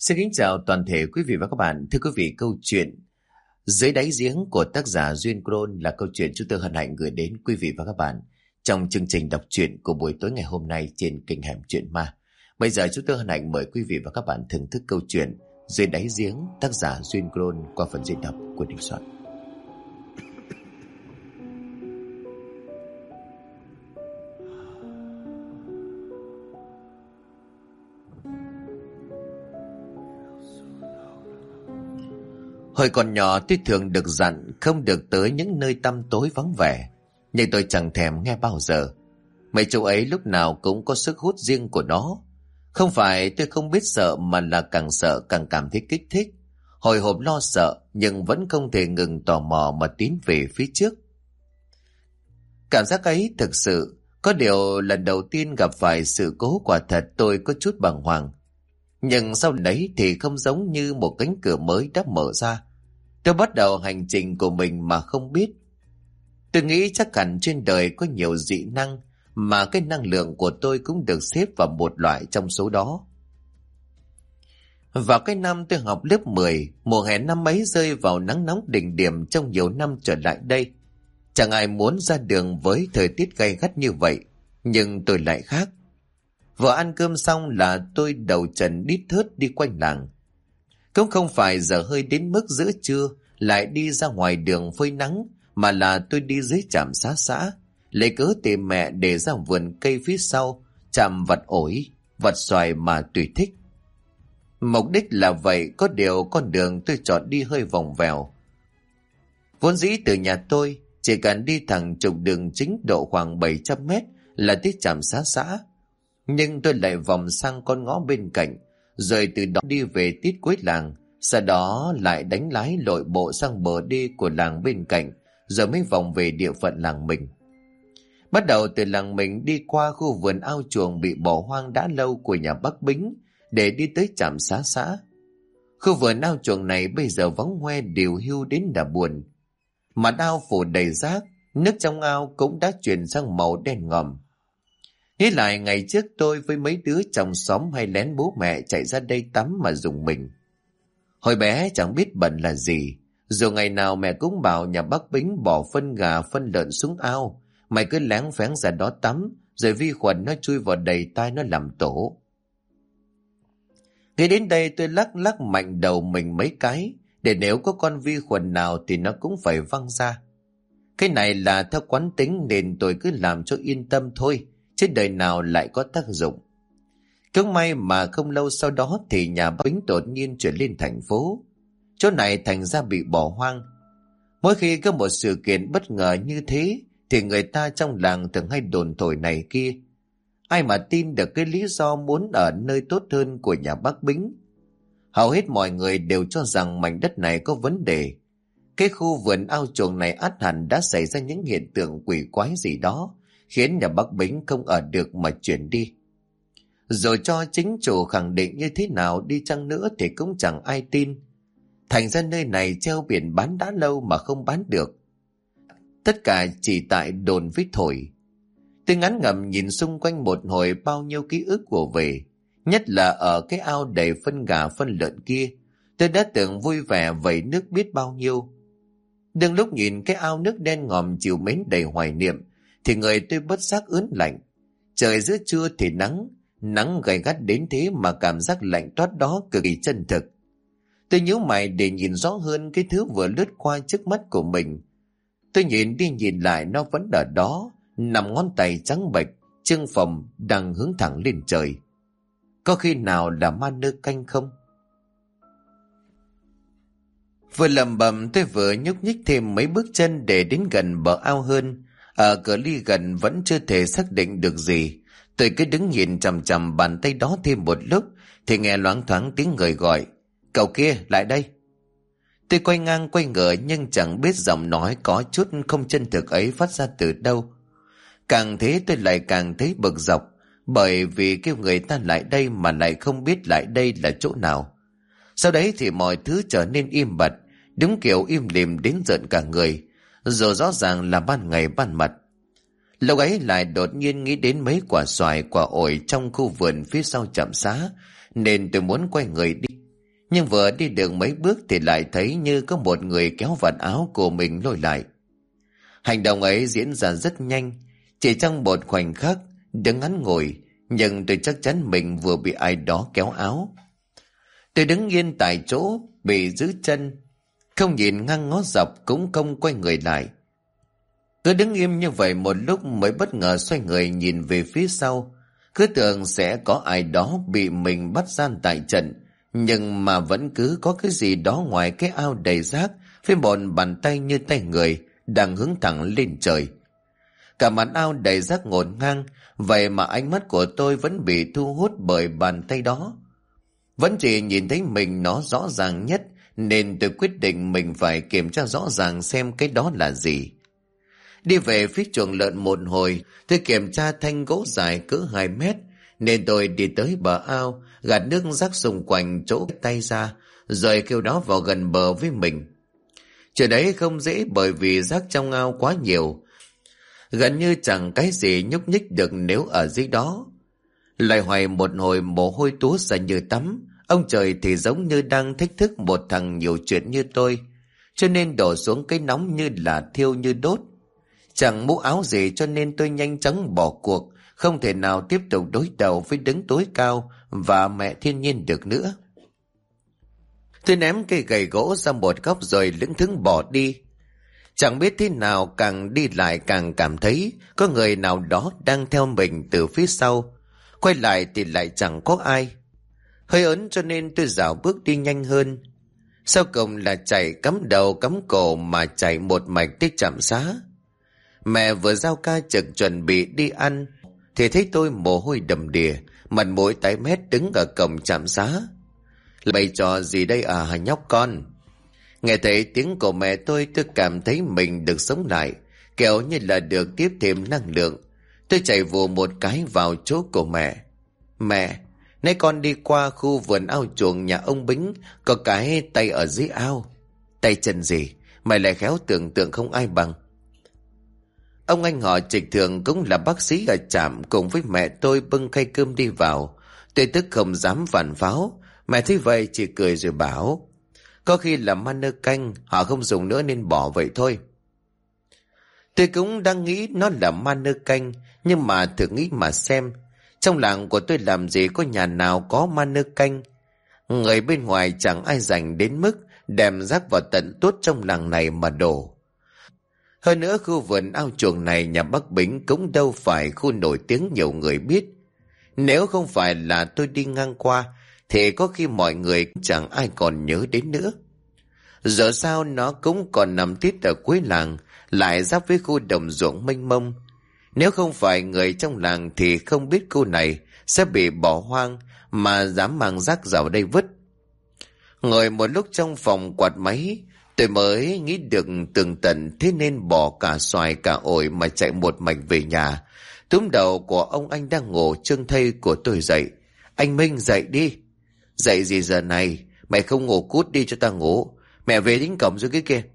Xin kính chào toàn thể quý vị và các bạn. Thưa quý vị, câu chuyện Dưới đáy giếng của tác giả Duyên Crôn là câu chuyện chúng tôi hân hạnh gửi đến quý vị và các bạn trong chương trình đọc truyện của buổi tối ngày hôm nay trên kênh Hẻm Chuyện Ma. Bây giờ chúng tôi hân hạnh mời quý vị và các bạn thưởng thức câu chuyện Dưới đáy giếng tác giả Duyên Crôn qua phần diễn đọc của Đình Soạn. Hồi còn nhỏ tôi thường được dặn không được tới những nơi tăm tối vắng vẻ, nhưng tôi chẳng thèm nghe bao giờ. Mấy chỗ ấy lúc nào cũng có sức hút riêng của nó. Không phải tôi không biết sợ mà là càng sợ càng cảm thấy kích thích. Hồi hộp lo sợ nhưng vẫn không thể ngừng tò mò mà tiến về phía trước. Cảm giác ấy thực sự, có điều lần đầu tiên gặp phải sự cố quả thật tôi có chút bàng hoàng. Nhưng sau đấy thì không giống như một cánh cửa mới đã mở ra. Tôi bắt đầu hành trình của mình mà không biết. Tôi nghĩ chắc hẳn trên đời có nhiều dị năng, mà cái năng lượng của tôi cũng được xếp vào một loại trong số đó. Vào cái năm tôi học lớp 10, mùa hè năm ấy rơi vào nắng nóng đỉnh điểm trong nhiều năm trở lại đây. Chẳng ai muốn ra đường với thời tiết gay gắt như vậy, nhưng tôi lại khác. Vừa ăn cơm xong là tôi đầu trần đít thớt đi quanh làng. Cũng không phải giờ hơi đến mức giữa trưa lại đi ra ngoài đường phơi nắng, mà là tôi đi dưới trạm xá xã, lấy cớ tìm mẹ để ra vườn cây phía sau, chạm vặt ổi, vặt xoài mà tùy thích. Mục đích là vậy, có điều con đường tôi chọn đi hơi vòng vèo. Vốn dĩ từ nhà tôi chỉ cần đi thẳng trục đường chính độ khoảng 700 mét là tới trạm xá xã. Nhưng tôi lại vòng sang con ngõ bên cạnh, rồi từ đó đi về tít cuối làng, sau đó lại đánh lái lội bộ sang bờ đê của làng bên cạnh, rồi mới vòng về địa phận làng mình. Bắt đầu từ làng mình đi qua khu vườn ao chuồng bị bỏ hoang đã lâu của nhà bác Bính để đi tới trạm xá xã. Khu vườn ao chuồng này bây giờ vắng hoe điều hưu đến đã buồn. Mặt ao phủ đầy rác, nước trong ao cũng đã chuyển sang màu đen ngòm. Nghĩ lại ngày trước tôi với mấy đứa trong xóm hay lén bố mẹ chạy ra đây tắm mà dùng mình. Hồi bé chẳng biết bẩn là gì, dù ngày nào mẹ cũng bảo nhà bác Bính bỏ phân gà phân lợn xuống ao, mày cứ lén phén ra đó tắm, rồi vi khuẩn nó chui vào đầy tai nó làm tổ. Nghĩ đến đây tôi lắc lắc mạnh đầu mình mấy cái, để nếu có con vi khuẩn nào thì nó cũng phải văng ra. Cái này là theo quán tính nên tôi cứ làm cho yên tâm thôi, chứ đời nào lại có tác dụng. Cũng may mà không lâu sau đó thì nhà bác Bính đột nhiên chuyển lên thành phố. Chỗ này thành ra bị bỏ hoang. Mỗi khi có một sự kiện bất ngờ như thế thì người ta trong làng thường hay đồn thổi này kia. Ai mà tin được cái lý do muốn ở nơi tốt hơn của nhà bác Bính. Hầu hết mọi người đều cho rằng mảnh đất này có vấn đề. Cái khu vườn ao chuồng này ắt hẳn đã xảy ra những hiện tượng quỷ quái gì đó, khiến nhà bác Bính không ở được mà chuyển đi. Rồi cho chính chủ khẳng định như thế nào đi chăng nữa thì cũng chẳng ai tin. Thành ra nơi này treo biển bán đã lâu mà không bán được. Tất cả chỉ tại đồn với thổi. Tôi ngán ngẩm nhìn xung quanh một hồi bao nhiêu ký ức của về. Nhất là ở cái ao đầy phân gà phân lợn kia, tôi đã tưởng vui vẻ vẩy nước biết bao nhiêu. Đừng lúc nhìn cái ao nước đen ngòm chiều mến đầy hoài niệm thì người tôi bất giác ướn lạnh. Trời giữa trưa thì nắng gay gắt đến thế mà cảm giác lạnh toát đó cực kỳ chân thực. Tôi nhíu mày để nhìn rõ hơn cái thứ vừa lướt qua trước mắt của mình. Tôi nhìn đi nhìn lại, nó vẫn ở đó, nằm ngón tay trắng bệch, chưng phồng đang hướng thẳng lên trời. Có khi nào là ma nơ canh không? Vừa lẩm bẩm tôi vừa nhúc nhích thêm mấy bước chân để đến gần bờ ao hơn. Ở cự ly gần vẫn chưa thể xác định được gì. Tôi cứ đứng nhìn chằm chằm bàn tay đó thêm một lúc thì nghe loáng thoáng tiếng người gọi. Cậu kia, lại đây. Tôi quay ngang quay ngửa nhưng chẳng biết giọng nói có chút không chân thực ấy phát ra từ đâu. Càng thế tôi lại càng thấy bực dọc, bởi vì kêu người ta lại đây mà lại không biết lại đây là chỗ nào. Sau đấy thì mọi thứ trở nên im bặt, đúng kiểu im lìm đến rợn cả người, rồi rõ ràng là ban ngày ban mặt. Lúc ấy lại đột nhiên nghĩ đến mấy quả xoài quả ổi trong khu vườn phía sau trạm xá, nên tôi muốn quay người đi. Nhưng vừa đi được mấy bước thì lại thấy như có một người kéo vạt áo của mình lôi lại. Hành động ấy diễn ra rất nhanh, chỉ trong một khoảnh khắc, đứng ngắn ngồi, nhưng tôi chắc chắn mình vừa bị ai đó kéo áo. Tôi đứng yên tại chỗ, bị giữ chân, không nhìn ngang ngó dọc cũng không quay người lại. Cứ đứng im như vậy một lúc mới bất ngờ xoay người nhìn về phía sau, cứ tưởng sẽ có ai đó bị mình bắt gian tại trận, nhưng mà vẫn cứ có cái gì đó ngoài cái ao đầy rác với một bàn tay như tay người đang hướng thẳng lên trời. Cả mặt ao đầy rác ngổn ngang, vậy mà ánh mắt của tôi vẫn bị thu hút bởi bàn tay đó. Vẫn chỉ nhìn thấy mình nó rõ ràng nhất, nên tôi quyết định mình phải kiểm tra rõ ràng xem cái đó là gì. Đi về phía chuồng lợn một hồi, tôi kiểm tra thanh gỗ dài cỡ 2 mét, nên tôi đi tới bờ ao, gạt nước rác xung quanh chỗ tay ra, rồi kêu nó vào gần bờ với mình. Chuyện đấy không dễ bởi vì rác trong ao quá nhiều, gần như chẳng cái gì nhúc nhích được nếu ở dưới đó. Lại hoài một hồi mồ hôi túa ra như tắm, ông trời thì giống như đang thách thức một thằng nhiều chuyện như tôi, cho nên đổ xuống cái nóng như là thiêu như đốt. Chẳng mũ áo gì cho nên tôi nhanh chóng bỏ cuộc, không thể nào tiếp tục đối đầu với đấng tối cao và mẹ thiên nhiên được nữa. Tôi ném cây gậy gỗ ra một góc rồi lững thững bỏ đi. Chẳng biết thế nào càng đi lại càng cảm thấy có người nào đó đang theo mình từ phía sau. Quay lại thì lại chẳng có ai. Hơi ớn cho nên tôi dạo bước đi nhanh hơn. Sau cùng là chạy cắm đầu cắm cổ mà chạy một mạch tới trạm xá. Mẹ vừa giao ca trực chuẩn bị đi ăn thì thấy tôi mồ hôi đầm đìa, mặt mũi tái mét đứng ở cổng trạm xá. Bày trò gì đây à hả nhóc con? Nghe thấy tiếng của mẹ tôi cảm thấy mình được sống lại, kiểu như là được tiếp thêm năng lượng. Tôi chạy vù một cái vào chỗ của mẹ. Mẹ, nãy con đi qua khu vườn ao chuồng nhà ông Bính, có cái tay ở dưới ao. Tay chân gì? Mày lại khéo tưởng tượng không ai bằng. Ông anh họ Trịch Thường cũng là bác sĩ ở trạm, cùng với mẹ tôi bưng khay cơm đi vào. Tôi tức không dám phản pháo. Mẹ thấy vậy chỉ cười rồi bảo, có khi là ma nơ canh, họ không dùng nữa nên bỏ vậy thôi. Tôi cũng đang nghĩ nó là ma nơ canh, nhưng mà thử nghĩ mà xem, trong làng của tôi làm gì có nhà nào có ma nơ canh. Người bên ngoài chẳng ai dành đến mức đem rác vào tận tuốt trong làng này mà đổ. Hơn nữa khu vườn ao chuồng này nhà bác Bính cũng đâu phải khu nổi tiếng nhiều người biết. Nếu không phải là tôi đi ngang qua thì có khi mọi người chẳng ai còn nhớ đến nữa. Giờ sao nó cũng còn nằm tít ở cuối làng, lại giáp với khu đồng ruộng mênh mông. Nếu không phải người trong làng thì không biết khu này sẽ bị bỏ hoang mà dám mang rác vào đây vứt. Ngồi một lúc trong phòng quạt máy, tôi mới nghĩ được tường tận, thế nên bỏ cả xoài cả ổi mà chạy một mạch về nhà. Túm đầu của ông anh đang ngủ trương thây của tôi dậy. Anh Minh dậy đi. Dậy gì giờ này? Mày không ngủ cút đi cho ta ngủ. Mẹ về đến cổng rồi cái kia.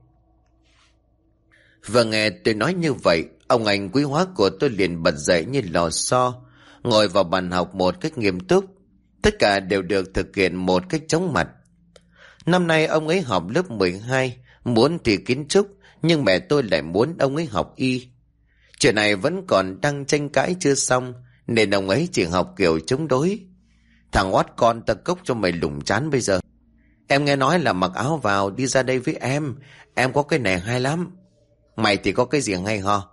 Vừa nghe tôi nói như vậy, ông anh quý hóa của tôi liền bật dậy như lò xo, ngồi vào bàn học một cách nghiêm túc. Tất cả đều được thực hiện một cách chóng mặt. Năm nay ông ấy học lớp 12, muốn thì kiến trúc, nhưng mẹ tôi lại muốn ông ấy học y. Chuyện này vẫn còn đang tranh cãi chưa xong, nên ông ấy chỉ học kiểu chống đối. Thằng oát con, ta cốc cho mày lủng chán bây giờ. Em nghe nói là mặc áo vào đi ra đây với em có cái này hay lắm. Mày thì có cái gì hay ho?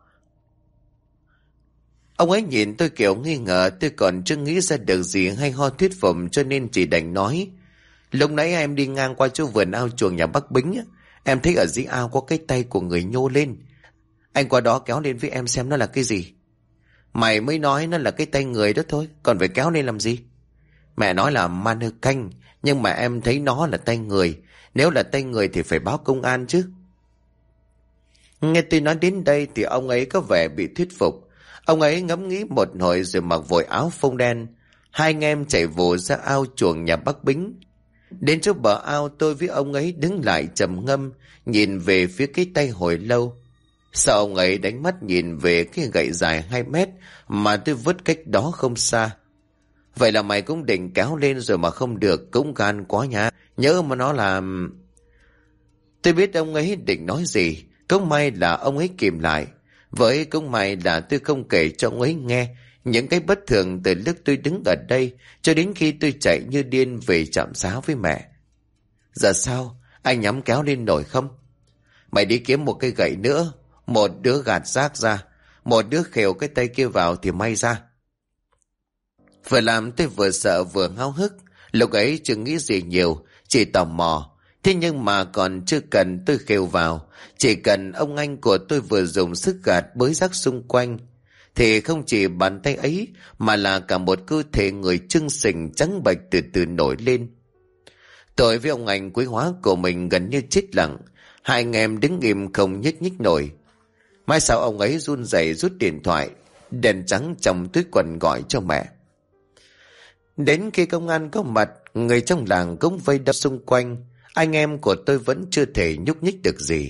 Ông ấy nhìn tôi kiểu nghi ngờ, tôi còn chưa nghĩ ra được gì hay ho thuyết phục, cho nên chỉ đành nói. Lúc nãy em đi ngang qua chỗ vườn ao chuồng nhà bác Bính, em thấy ở dưới ao có cái tay của người nhô lên. Anh qua đó kéo lên với em xem nó là cái gì. Mày mới nói nó là cái tay người đó thôi, còn phải kéo lên làm gì? Mẹ nói là ma nơ canh, nhưng mà em thấy nó là tay người. Nếu là tay người thì phải báo công an chứ. Nghe tôi nói đến đây thì ông ấy có vẻ bị thuyết phục. Ông ấy ngẫm nghĩ một hồi rồi mặc vội áo phông đen. Hai anh em chạy vồ ra ao chuồng nhà bác Bính. Đến chỗ bờ ao, tôi với ông ấy đứng lại trầm ngâm, nhìn về phía cái tay hồi lâu. Sao ông ấy đánh mắt nhìn về cái gậy dài 2 mét mà tôi vứt cách đó không xa. Vậy là mày cũng định kéo lên rồi mà không được, cũng gan quá nha. Nhớ mà nó làm... Tôi biết ông ấy định nói gì, cũng may là ông ấy kìm lại. Với cũng may là tôi không kể cho ông ấy nghe những cái bất thường từ lúc tôi đứng ở đây cho đến khi tôi chạy như điên về trạm xá với mẹ. Giờ sao? Anh nhắm kéo lên nổi không? Mày đi kiếm một cây gậy nữa, một đứa gạt rác ra, một đứa khều cái tay kia vào thì may ra. Vừa làm tôi vừa sợ vừa háo hức. Lúc ấy chưa nghĩ gì nhiều, chỉ tò mò. Thế nhưng mà còn chưa cần tôi khều vào, chỉ cần ông anh của tôi vừa dùng sức gạt bới rác xung quanh, thì không chỉ bàn tay ấy mà là cả một cơ thể người chưng sình trắng bệch từ từ nổi lên. Tôi với ông anh quý hóa của mình gần như chết lặng, hai anh em đứng im không nhích nhích nổi. Mai sau ông ấy run rẩy rút điện thoại đèn trắng trong túi quần gọi cho mẹ. Đến khi công an có mặt, người trong làng cũng vây đập xung quanh. Anh em của tôi vẫn chưa thể nhúc nhích được gì.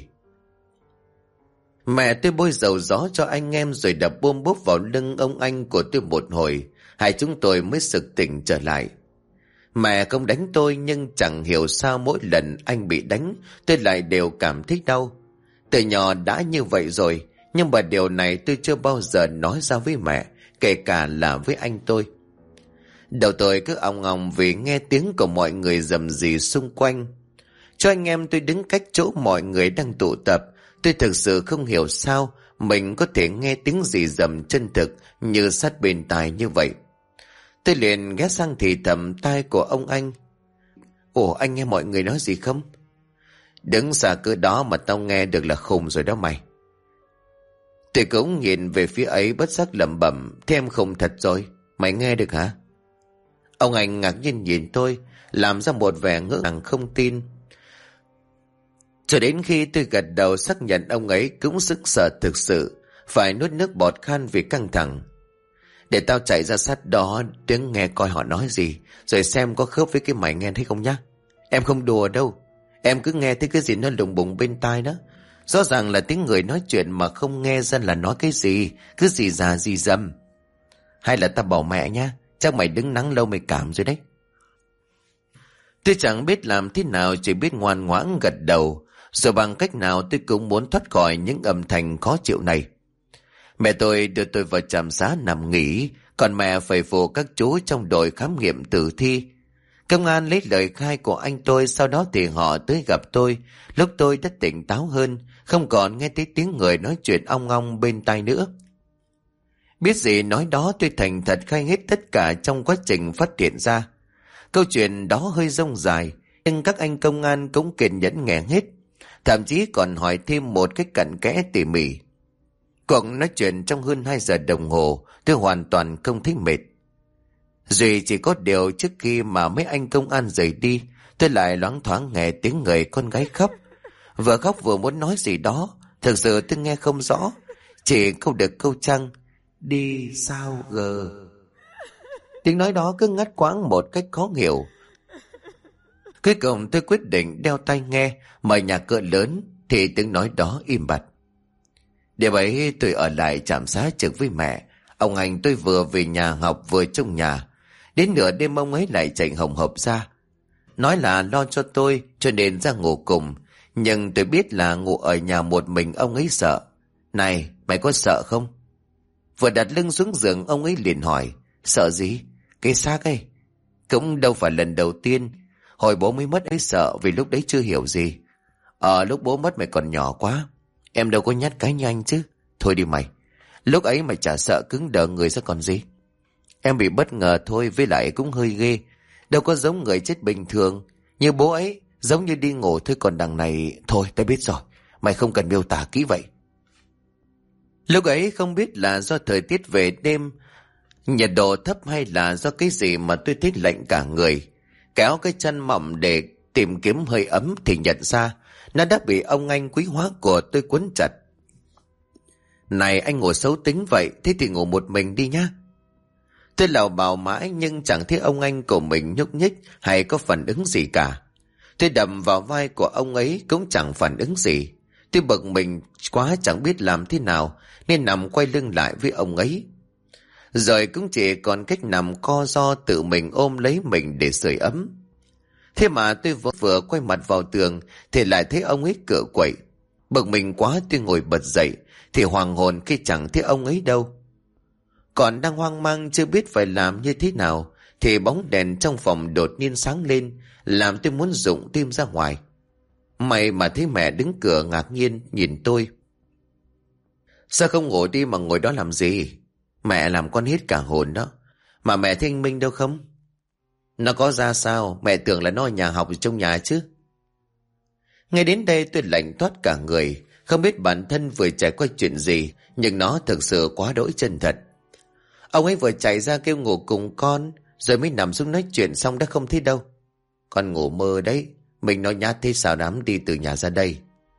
Mẹ tôi bôi dầu gió cho anh em rồi đập bôm bốp vào lưng ông anh của tôi một hồi. Hai chúng tôi mới sực tỉnh trở lại. Mẹ không đánh tôi, nhưng chẳng hiểu sao mỗi lần anh bị đánh tôi lại đều cảm thấy đau. Từ nhỏ đã như vậy rồi, nhưng mà điều này tôi chưa bao giờ nói ra với mẹ, kể cả là với anh tôi. Đầu tôi cứ ong ong vì nghe tiếng của mọi người rầm rì xung quanh. Cho anh em tôi đứng cách chỗ mọi người đang tụ tập, tôi thực sự không hiểu sao mình có thể nghe tiếng gì rầm chân thực như sát bên tai như vậy. Tôi liền ghé sang thì thầm tai của ông anh. Ủa, anh nghe mọi người nói gì không? Đứng xa cửa đó mà tao nghe được là khùng rồi đó mày. Tôi cũng nhìn về phía ấy bất giác lẩm bẩm, thế em khùng thật rồi, mày nghe được hả? Ông anh ngạc nhiên nhìn tôi, làm ra một vẻ ngỡ ngàng không tin. Cho đến khi tôi gật đầu xác nhận, ông ấy cũng sức sợ thực sự, phải nuốt nước bọt khan vì căng thẳng. Để tao chạy ra sát đó tiếng nghe coi họ nói gì, rồi xem có khớp với cái mày nghe thấy không nhá. Em không đùa đâu, em cứ nghe thấy cái gì nó lùng bùng bên tai đó. Rõ ràng là tiếng người nói chuyện mà không nghe ra là nói cái gì, cứ gì già gì dầm. Hay là tao bảo mẹ nhá, chắc mày đứng nắng lâu mày cảm rồi đấy. Tôi chẳng biết làm thế nào, chỉ biết ngoan ngoãn gật đầu. Rồi bằng cách nào tôi cũng muốn thoát khỏi những âm thanh khó chịu này. Mẹ tôi đưa tôi vào trạm xá nằm nghỉ, còn mẹ phải phụ các chú trong đội khám nghiệm tử thi. Công an lấy lời khai của anh tôi, sau đó thì họ tới gặp tôi. Lúc tôi đã tỉnh táo hơn, không còn nghe thấy tiếng người nói chuyện ong ong bên tai nữa. Biết gì nói đó, tôi thành thật khai hết tất cả trong quá trình phát hiện ra. Câu chuyện đó hơi rông dài, nhưng các anh công an cũng kiên nhẫn nghe hết, thậm chí còn hỏi thêm một cách cặn kẽ tỉ mỉ. Cuộc nói chuyện trong hơn 2 giờ đồng hồ, tôi hoàn toàn không thấy mệt. Duy chỉ có điều trước khi mà mấy anh công an rời đi, tôi lại loáng thoáng nghe tiếng người con gái khóc. Vừa khóc vừa muốn nói gì đó, thực sự tôi nghe không rõ, chỉ câu được câu chăng đi sao gờ. Tiếng nói đó cứ ngắt quãng một cách khó hiểu. Cuối cùng tôi quyết định đeo tai nghe, mời nhạc cỡ lớn, thì tiếng nói đó im bặt. Để vậy tôi ở lại trạm xá trực với mẹ. Ông anh tôi vừa về nhà học vừa trong nhà. Đến nửa đêm ông ấy lại chạy hồng hộc ra, nói là lo cho tôi cho nên ra ngủ cùng. Nhưng tôi biết là ngủ ở nhà một mình ông ấy sợ. Này, mày có sợ không? Vừa đặt lưng xuống giường, ông ấy liền hỏi, sợ gì? Cái xác ấy. Cũng đâu phải lần đầu tiên. Hồi bố mới mất ấy sợ vì lúc đấy chưa hiểu gì. Lúc bố mất mày còn nhỏ quá, em đâu có nhát cái như anh chứ. Thôi đi mày, lúc ấy mày chả sợ cứng đờ người ra còn gì. Em bị bất ngờ thôi, với lại cũng hơi ghê. Đâu có giống người chết bình thường như bố ấy, giống như đi ngủ thôi. Còn đằng này, thôi tao biết rồi, mày không cần miêu tả kỹ vậy. Lúc ấy không biết là do thời tiết về đêm, nhiệt độ thấp, hay là do cái gì mà tôi thấy lạnh cả người. Kéo cái chân mỏng để tìm kiếm hơi ấm thì nhận ra nó đã bị ông anh quý hóa của tôi quấn chặt. Này anh ngủ xấu tính vậy, thế thì ngủ một mình đi nhá. Tôi lảo bảo mãi nhưng chẳng thấy ông anh của mình nhúc nhích hay có phản ứng gì cả. Tôi đầm vào vai của ông ấy cũng chẳng phản ứng gì. Tôi bực mình quá chẳng biết làm thế nào nên nằm quay lưng lại với ông ấy. Rồi cũng chỉ còn cách nằm co ro tự mình ôm lấy mình để sưởi ấm. Thế mà tôi vừa quay mặt vào tường thì lại thấy ông ấy cựa quậy. Bực mình quá tôi ngồi bật dậy thì hoàng hồn khi chẳng thấy ông ấy đâu. Còn đang hoang mang chưa biết phải làm như thế nào thì bóng đèn trong phòng đột nhiên sáng lên, làm tôi muốn rụng tim ra ngoài. May mà thấy mẹ đứng cửa ngạc nhiên nhìn tôi. Sao không ngủ đi mà ngồi đó làm gì? Mẹ làm con hết cả hồn đó. Mà mẹ thấy anh Minh đâu không? Nó có ra sao? Mẹ tưởng là nó ở nhà học trong nhà chứ. Ngay đến đây tôi lạnh toát cả người. Không biết bản thân vừa trải qua chuyện gì, nhưng nó thực sự quá đỗi chân thật. Ông ấy vừa chạy ra kêu ngủ cùng con, rồi mới nằm xuống nói chuyện xong đã không thấy đâu. Con ngủ mơ đấy. Mình nói nhát thế sao dám đi từ nhà ra đây?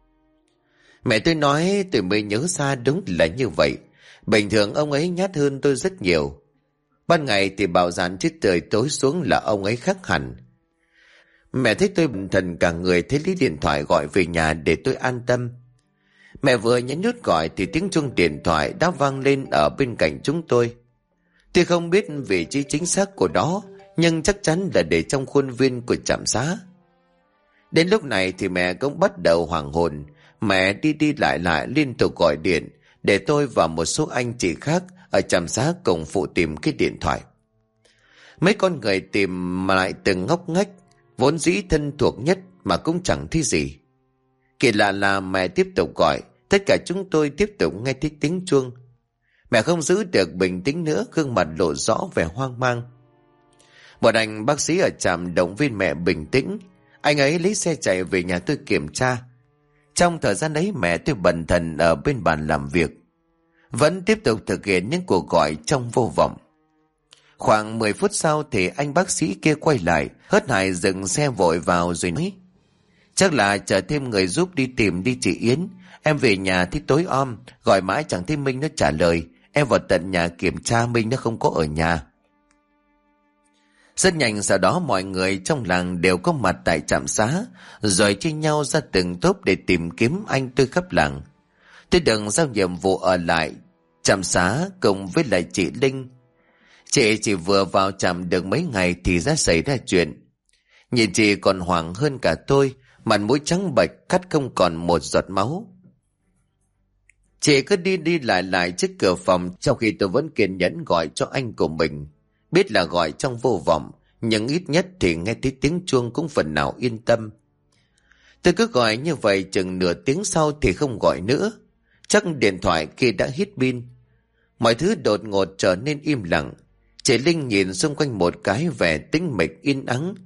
Mẹ tôi nói tôi mới nhớ ra đúng là như vậy. Bình thường ông ấy nhát hơn tôi rất nhiều. Ban ngày thì bạo dạn chứ trời tối xuống là ông ấy khác hẳn. Mẹ thấy tôi bần thần cả người, thấy lấy điện thoại gọi về nhà để tôi an tâm. Mẹ vừa nhấn nút gọi thì tiếng chuông điện thoại đã vang lên ở bên cạnh chúng tôi. Tôi không biết vị trí chính xác của nó, nhưng chắc chắn là để trong khuôn viên của trạm xá. Đến lúc này thì mẹ cũng bắt đầu hoảng hồn. Mẹ đi lại liên tục gọi điện để tôi và một số anh chị khác ở trạm xá cùng phụ tìm cái điện thoại. Mấy con người tìm lại từng ngóc ngách, vốn dĩ thân thuộc nhất mà cũng chẳng thấy gì. Kỳ lạ là mẹ tiếp tục gọi, tất cả chúng tôi tiếp tục nghe thấy tiếng chuông. Mẹ không giữ được bình tĩnh nữa, gương mặt lộ rõ vẻ hoang mang. Một anh bác sĩ ở trạm động viên mẹ bình tĩnh. Anh ấy lấy xe chạy về nhà tôi kiểm tra. Trong thời gian ấy mẹ tôi bần thần ở bên bàn làm việc, vẫn tiếp tục thực hiện những cuộc gọi trong vô vọng. Khoảng 10 phút sau thì anh bác sĩ kia quay lại, hớt hải dừng xe vội vào rồi nói: Chắc là chờ thêm người giúp đi tìm đi chị Yến. Em về nhà thì tối om, gọi mãi chẳng thấy Minh nó trả lời. Em vào tận nhà kiểm tra, Minh nó không có ở nhà. Rất nhanh sau đó mọi người trong làng đều có mặt tại trạm xá, rồi chia nhau ra từng tốp để tìm kiếm anh tôi khắp làng. Tôi được giao nhiệm vụ ở lại trạm xá cùng với lại chị Linh. Chị chỉ vừa vào trạm được mấy ngày thì đã xảy ra chuyện. Nhìn chị còn hoảng hơn cả tôi, mặt mũi trắng bệch, cắt không còn một giọt máu. Chị cứ đi lại trước cửa phòng, trong khi tôi vẫn kiên nhẫn gọi cho anh của mình. Biết là gọi trong vô vọng, nhưng ít nhất thì nghe thấy tiếng chuông cũng phần nào yên tâm. Tôi cứ gọi như vậy chừng nửa tiếng sau thì không gọi nữa. Chắc điện thoại kia đã hết pin. Mọi thứ đột ngột trở nên im lặng. Chị Linh nhìn xung quanh một cái, vẻ tĩnh mịch yên ắng.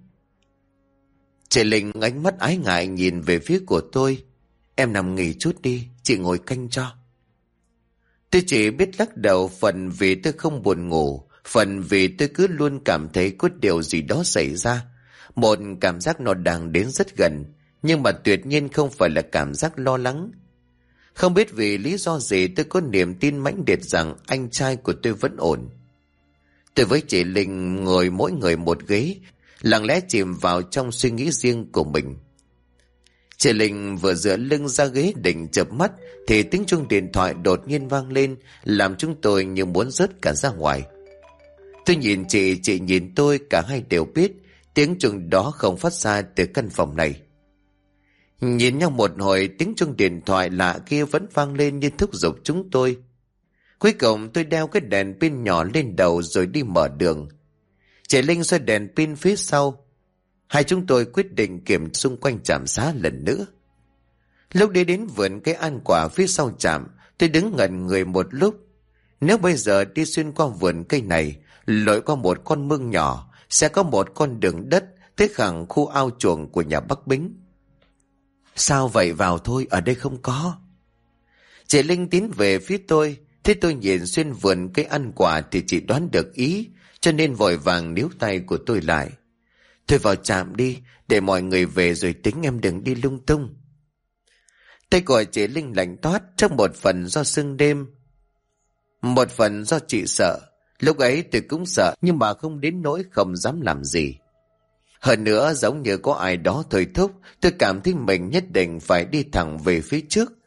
Chị Linh ánh mắt ái ngại nhìn về phía của tôi. Em nằm nghỉ chút đi, chị ngồi canh cho. Tôi chỉ biết lắc đầu, phần vì tôi không buồn ngủ, phần vì tôi cứ luôn cảm thấy có điều gì đó xảy ra. Một cảm giác nó đang đến rất gần, nhưng mà tuyệt nhiên không phải là cảm giác lo lắng. Không biết vì lý do gì tôi có niềm tin mãnh liệt rằng anh trai của tôi vẫn ổn. Tôi với chị Linh ngồi mỗi người một ghế, lặng lẽ chìm vào trong suy nghĩ riêng của mình. Chị Linh vừa dựa lưng ra ghế định chợp mắt thì tiếng chuông điện thoại đột nhiên vang lên, làm chúng tôi như muốn rớt cả ra ngoài. Tôi nhìn chị nhìn tôi, cả hai đều biết tiếng chuông đó không phát ra từ căn phòng này. Nhìn nhau một hồi, tiếng chuông điện thoại lạ kia vẫn vang lên như thúc giục chúng tôi. Cuối cùng tôi đeo cái đèn pin nhỏ lên đầu rồi đi mở đường. Chị Linh xoay đèn pin phía sau. Hai chúng tôi quyết định kiểm xung quanh trạm xá lần nữa. Lúc đi đến vườn cây ăn quả phía sau trạm, tôi đứng ngẩn người một lúc. Nếu bây giờ đi xuyên qua vườn cây này, lội qua một con mương nhỏ, sẽ có một con đường đất tới khẳng khu ao chuồng của nhà bác Bính. Sao vậy, vào thôi, ở đây không có. Chị Linh tiến về phía tôi, thế tôi nhìn xuyên vườn cây ăn quả thì chị đoán được ý, cho nên vội vàng níu tay của tôi lại. Thôi vào trạm đi, để mọi người về rồi tính, em đừng đi lung tung. Tay của chị Linh lạnh toát, trong một phần do sương đêm, một phần do chị sợ. Lúc ấy tôi cũng sợ, nhưng mà không đến nỗi không dám làm gì. Hơn nữa giống như có ai đó thôi thúc, tôi cảm thấy mình nhất định phải đi thẳng về phía trước.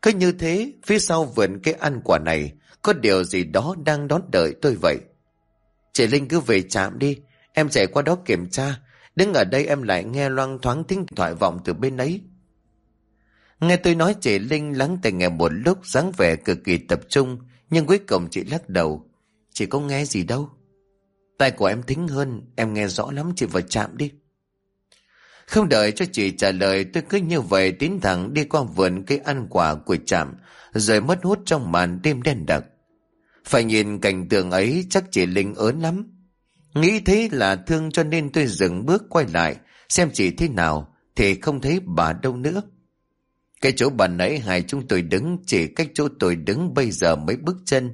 Cứ như thế, phía sau vườn cây ăn quả này có điều gì đó đang đón đợi tôi vậy. Chị Linh cứ về trạm đi, em chạy qua đó kiểm tra. Đứng ở đây em lại nghe loang thoáng tiếng điện thoại vọng từ bên ấy. Nghe tôi nói, chị Linh lắng tai nghe một lúc, dáng vẻ cực kỳ tập trung, nhưng cuối cùng chị lắc đầu. Chị có nghe gì đâu. Tai của em thính hơn, em nghe rõ lắm, chị vào trạm đi. Không đợi cho chị trả lời, tôi cứ như vậy tiến thẳng đi qua vườn cây ăn quả của trạm, rồi mất hút trong màn đêm đen đặc. Phải nhìn cảnh tượng ấy chắc chị Linh ớn lắm. Nghĩ thế là thương cho nên tôi dừng bước quay lại xem chị thế nào, thì không thấy bà đâu nữa. Cái chỗ bà nãy hai chúng tôi đứng chỉ cách chỗ tôi đứng bây giờ mấy bước chân.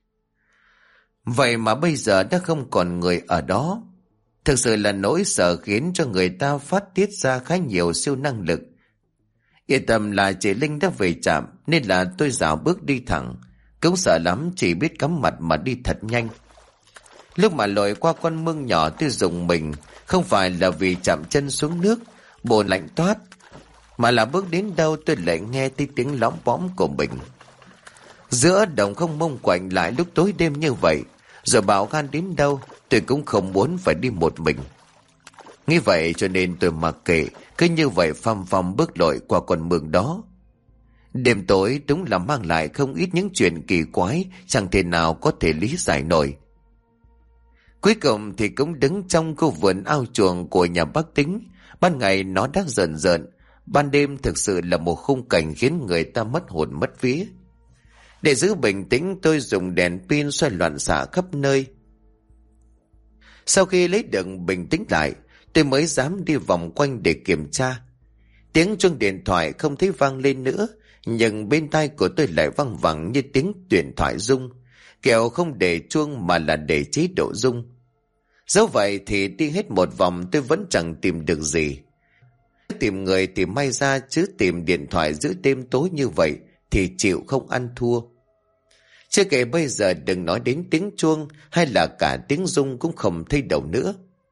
Vậy mà bây giờ đã không còn người ở đó. Thực sự là nỗi sợ khiến cho người ta phát tiết ra khá nhiều siêu năng lực. Yên tâm là chị Linh đã về trạm, nên là tôi dạo bước đi thẳng. Cũng sợ lắm, chỉ biết cắm mặt mà đi thật nhanh. Lúc mà lội qua con mương nhỏ, tôi dùng mình, không phải là vì chạm chân xuống nước bồn lạnh toát, mà là bước đến đâu tôi lại nghe thấy tiếng lõm bõm của mình. Giữa đồng không mông quạnh lại lúc tối đêm như vậy, rồi bão gan đến đâu tôi cũng không muốn phải đi một mình. Nghĩ vậy cho nên tôi mặc kệ, cứ như vậy phăm phăm bước lội qua con mương đó. Đêm tối đúng là mang lại không ít những chuyện kỳ quái, chẳng thể nào có thể lý giải nổi. Cuối cùng thì cũng đứng trong khu vườn ao chuồng của nhà bác Tính. Ban ngày nó đã rợn rợn, ban đêm thực sự là một khung cảnh khiến người ta mất hồn mất vía. Để giữ bình tĩnh, tôi dùng đèn pin xoay loạn xạ khắp nơi. Sau khi lấy được bình tĩnh lại, tôi mới dám đi vòng quanh để kiểm tra. Tiếng chuông điện thoại không thấy vang lên nữa, nhưng bên tai của tôi lại văng vẳng như tiếng điện thoại rung, kẻo không để chuông mà là để chế độ rung. Dẫu vậy thì đi hết một vòng tôi vẫn chẳng tìm được gì. Tìm người thì may ra, chứ tìm điện thoại giữa đêm tối như vậy thì chịu không ăn thua. Chưa kể bây giờ đừng nói đến tiếng chuông, hay là cả tiếng rung cũng không thấy đâu nữa.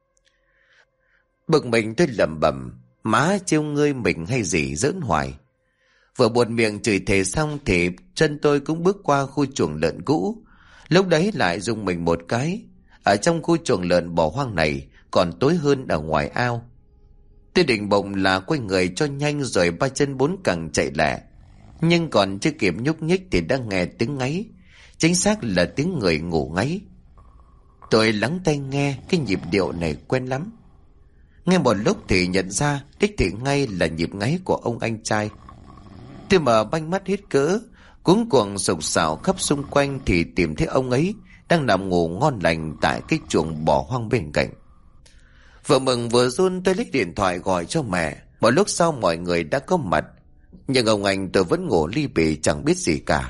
Bực mình tôi lẩm bẩm, má trêu ngươi mình hay gì giỡn hoài. Vừa buột miệng chửi thề xong thì chân tôi cũng bước qua khu chuồng lợn cũ. Lúc đấy lại rung mình một cái. Ở trong khu chuồng lợn bỏ hoang này còn tối hơn ở ngoài ao. Tôi định bụng là quay người cho nhanh rồi ba chân bốn cẳng chạy lẹ. Nhưng còn chưa kịp nhúc nhích thì đã nghe tiếng ngáy. Chính xác là tiếng người ngủ ngáy. Tôi lắng tai nghe, cái nhịp điệu này quen lắm. Nghe một lúc thì nhận ra đích thị ngay là nhịp ngáy của ông anh trai. Tôi mở banh mắt hết cỡ, cuống cuồng sục sạo khắp xung quanh thì tìm thấy ông ấy đang nằm ngủ ngon lành tại cái chuồng bỏ hoang bên cạnh. Vừa mừng vừa run tôi lấy điện thoại gọi cho mẹ. Một lúc sau mọi người đã có mặt, nhưng ông anh tôi vẫn ngủ li bì chẳng biết gì cả.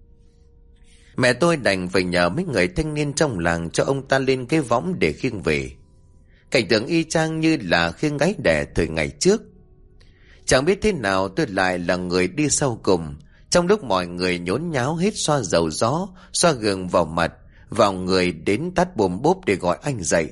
Mẹ tôi đành phải nhờ mấy người thanh niên trong làng cho ông ta lên cái võng để khiêng về. Cảnh tượng y chang như là khiêng gái đẻ thời ngày trước. Chẳng biết thế nào tôi lại là người đi sau cùng. Trong lúc mọi người nhốn nháo hết xoa dầu gió, xoa gừng vào mặt, vào người đến tát bùm bốp để gọi anh dậy,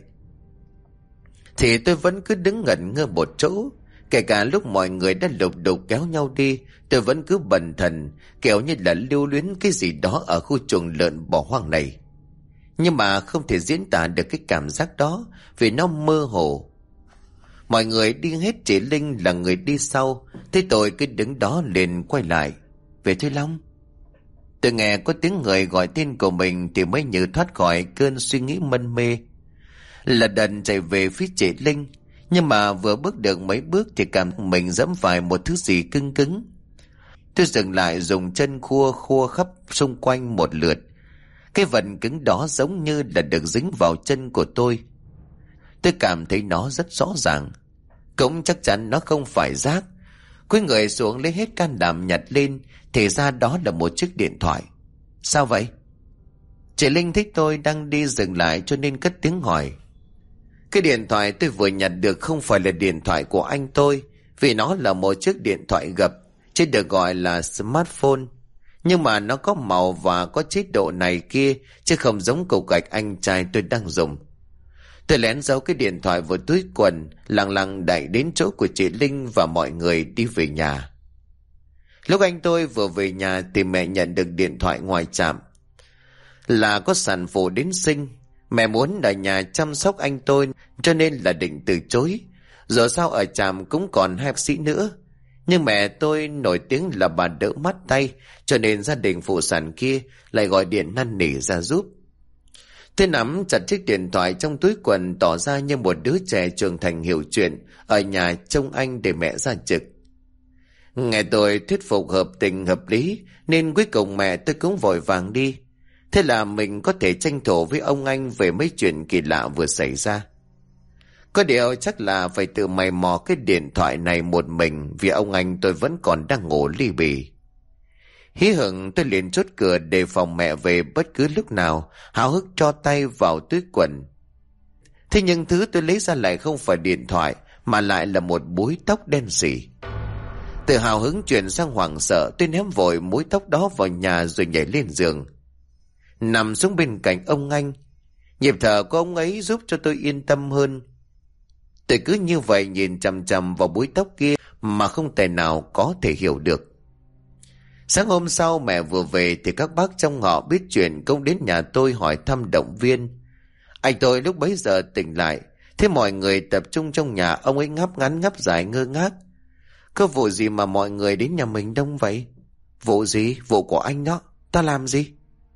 thì tôi vẫn cứ đứng ngẩn ngơ một chỗ. Kể cả lúc mọi người đã lục đục kéo nhau đi, tôi vẫn cứ bần thần, kiểu như là lưu luyến cái gì đó ở khu chuồng lợn bỏ hoang này. Nhưng mà không thể diễn tả được cái cảm giác đó, vì nó mơ hồ. Mọi người đi hết, chỉ Linh là người đi sau. Thế tôi cứ đứng đó liền quay lại. Về thôi Long. Tôi nghe có tiếng người gọi tên của mình thì mới như thoát khỏi cơn suy nghĩ mân mê. Lật đật chạy về phía chị Linh. Nhưng mà vừa bước được mấy bước thì cảm mình dẫm phải một thứ gì cứng cứng. Tôi dừng lại dùng chân khua khua khắp xung quanh một lượt. Cái vật cứng đó giống như là được dính vào chân của tôi. Tôi cảm thấy nó rất rõ ràng. Cũng chắc chắn nó không phải rác. Cúi người xuống lấy hết can đảm nhặt lên, thì ra đó là một chiếc điện thoại. Sao vậy? Chị Linh thấy tôi đang đi dừng lại cho nên cất tiếng hỏi. Cái điện thoại tôi vừa nhặt được không phải là điện thoại của anh tôi, vì nó là một chiếc điện thoại gập, chứ được gọi là smartphone. Nhưng mà nó có màu và có chế độ này kia, chứ không giống cục gạch anh trai tôi đang dùng. Tôi lén giấu cái điện thoại vào túi quần, lặng lặng đẩy đến chỗ của chị Linh và mọi người đi về nhà. Lúc anh tôi vừa về nhà thì mẹ nhận được điện thoại ngoài trạm là có sản phụ đến sinh. Mẹ muốn ở nhà chăm sóc anh tôi cho nên là định từ chối. Giờ sao ở trạm cũng còn hai bác sĩ nữa. Nhưng mẹ tôi nổi tiếng là bà đỡ mắt tay, cho nên gia đình phụ sản kia lại gọi điện năn nỉ ra giúp. Tôi nắm chặt chiếc điện thoại trong túi quần, tỏ ra như một đứa trẻ trưởng thành hiểu chuyện, ở nhà trông anh để mẹ ra trực. Nghe tôi thuyết phục hợp tình hợp lý nên cuối cùng mẹ tôi cũng vội vàng đi. Thế là mình có thể tranh thủ với ông anh về mấy chuyện kỳ lạ vừa xảy ra. Có điều chắc là phải tự mày mò cái điện thoại này một mình, vì ông anh tôi vẫn còn đang ngủ li bì. Hí hửng tôi liền chốt cửa đề phòng mẹ về bất cứ lúc nào, háo hức cho tay vào túi quần. Thế nhưng thứ tôi lấy ra lại không phải điện thoại, mà lại là một búi tóc đen sì. Từ hào hứng chuyển sang hoảng sợ, tôi ném vội búi tóc đó vào nhà rồi nhảy lên giường, nằm xuống bên cạnh ông anh. Nhịp thở của ông ấy giúp cho tôi yên tâm hơn. Tôi cứ như vậy nhìn chằm chằm vào búi tóc kia mà không thể nào có thể hiểu được. Sáng hôm sau mẹ vừa về thì các bác trong họ biết chuyện cũng đến nhà tôi hỏi thăm động viên. Anh tôi lúc bấy giờ tỉnh lại, thế mọi người tập trung trong nhà, ông ấy ngáp ngắn ngáp dài ngơ ngác. Có vụ gì mà mọi người đến nhà mình đông vậy? Vụ gì? Vụ của anh đó. Ta làm gì?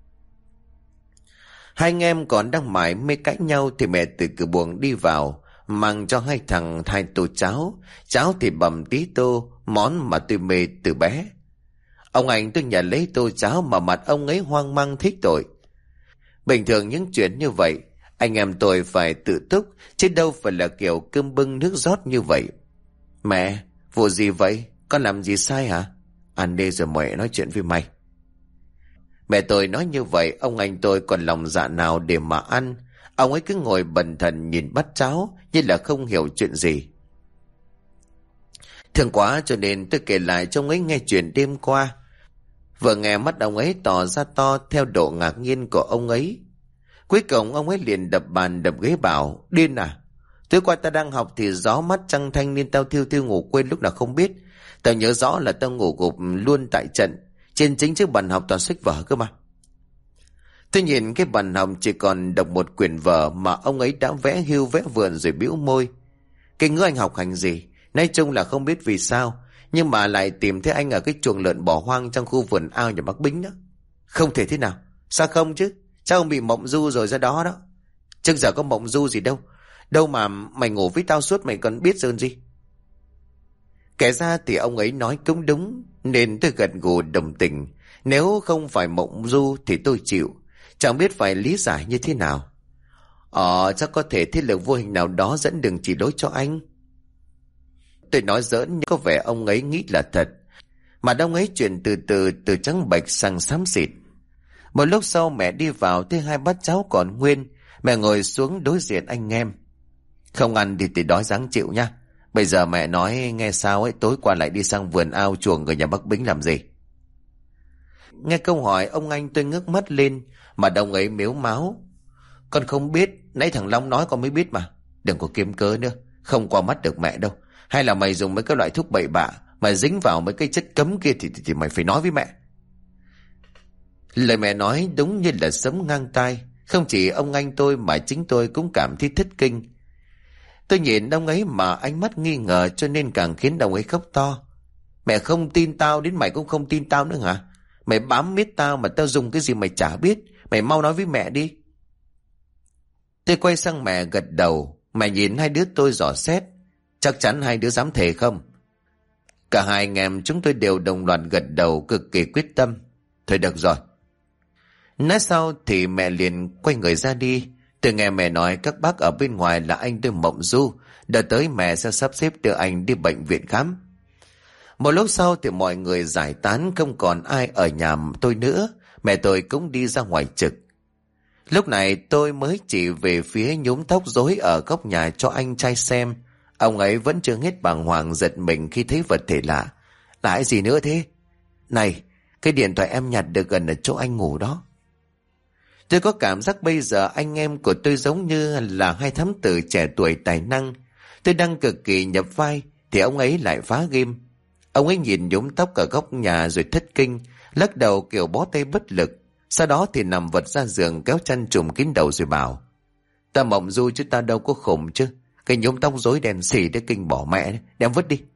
Hai anh em còn đang mải mê cãi nhau thì mẹ từ cửa buồng đi vào, mang cho hai thằng 2 tô cháo. Cháo thì bằm tí tô, món mà tôi mê từ bé. Ông anh tôi nhận lấy tô cháo mà mặt ông ấy hoang mang thích tội. Bình thường những chuyện như vậy anh em tôi phải tự túc, chứ đâu phải là kiểu cơm bưng nước rót như vậy. Mẹ, vụ gì vậy? Con làm gì sai hả? Ăn đi rồi mẹ nói chuyện với mày. Mẹ tôi nói như vậy, ông anh tôi còn lòng dạ nào để mà ăn. Ông ấy cứ ngồi bần thần nhìn bát cháo như là không hiểu chuyện gì. Thương quá cho nên tôi kể lại cho ông ấy nghe chuyện đêm qua. Vừa nghe mắt ông ấy tỏ ra to theo độ ngạc nhiên của ông ấy. Cuối cùng ông ấy liền đập bàn đập ghế bảo: Điên à? Tối qua ta đang học thì gió mắt trăng thanh nên tao thiêu ngủ quên lúc nào không biết. Tao nhớ rõ là tao ngủ gục luôn tại trận, trên chính chiếc bàn học toàn sách vở cơ mà. Tôi nhìn cái bàn học chỉ còn đọc một quyển vở mà ông ấy đã vẽ hưu vẽ vườn rồi bĩu môi. Cái ngứa anh học hành gì? Nói chung là không biết vì sao, nhưng mà lại tìm thấy anh ở cái chuồng lợn bỏ hoang trong khu vườn ao nhà bác Bính đó. Không thể thế nào? Sao không chứ? Chắc ông bị mộng du rồi ra đó đó. Trước giờ có mộng du gì đâu. Đâu mà mày ngủ với tao suốt mày còn biết dơn gì. Kể ra thì ông ấy nói cũng đúng, nên tôi gật gù đồng tình. Nếu không phải mộng du thì tôi chịu. Chẳng biết phải lý giải như thế nào. Chắc có thể thế lực vô hình nào đó dẫn đường chỉ lối cho anh. Tôi nói giỡn nhưng có vẻ ông ấy nghĩ là thật. Mà ông ấy chuyển từ từ trắng bệch sang xám xịt. Một lúc sau mẹ đi vào thấy 2 bát cháo còn nguyên. Mẹ ngồi xuống đối diện anh em. Không ăn thì đói ráng chịu nha. Bây giờ mẹ nói nghe sao ấy, tối qua lại đi sang vườn ao chuồng người nhà bác Bính làm gì? Nghe câu hỏi ông anh tôi ngước mắt lên, mà ông ấy mếu máo. Con không biết, nãy thằng Long nói con mới biết mà. Đừng có kiếm cớ nữa, không qua mắt được mẹ đâu. Hay là mày dùng mấy cái loại thuốc bậy bạ mà dính vào mấy cái chất cấm kia thì mày phải nói với mẹ. Lời mẹ nói đúng như là sấm ngang tai. Không chỉ ông anh tôi mà chính tôi cũng cảm thấy thất kinh. Tôi nhìn ông ấy mà ánh mắt nghi ngờ, cho nên càng khiến ông ấy khóc to. Mẹ không tin tao, đến mày cũng không tin tao nữa hả? Mày bám miết tao mà tao dùng cái gì mày chả biết. Mày mau nói với mẹ đi. Tôi quay sang mẹ gật đầu. Mẹ nhìn hai đứa tôi dò xét. Chắc chắn hai đứa dám thề không? Cả hai anh em chúng tôi đều đồng loạt gật đầu, cực kỳ quyết tâm. Thôi được rồi. Nói sau thì mẹ liền quay người ra đi. Tôi nghe mẹ nói các bác ở bên ngoài là anh tôi mộng du, đợi tới mẹ sẽ sắp xếp đưa anh đi bệnh viện khám. Một lúc sau thì mọi người giải tán, không còn ai ở nhà tôi nữa. Mẹ tôi cũng đi ra ngoài trực. Lúc này tôi mới chỉ về phía nhúm tóc rối ở góc nhà cho anh trai xem. Ông ấy vẫn chưa hết bàng hoàng giật mình khi thấy vật thể lạ. Là cái gì nữa thế? Này, cái điện thoại em nhặt được gần ở chỗ anh ngủ đó. Tôi có cảm giác bây giờ anh em của tôi giống như là 2 thám tử trẻ tuổi tài năng. Tôi đang cực kỳ nhập vai thì ông ấy lại phá game. Ông ấy nhìn nhúm tóc ở góc nhà rồi thất kinh, lắc đầu kiểu bó tay bất lực. Sau đó thì nằm vật ra giường kéo chăn trùm kín đầu rồi bảo: Ta mộng du chứ ta đâu có khùng chứ. Cái nhúm tóc rối đen xì để kinh bỏ mẹ đấy, đem vứt đi.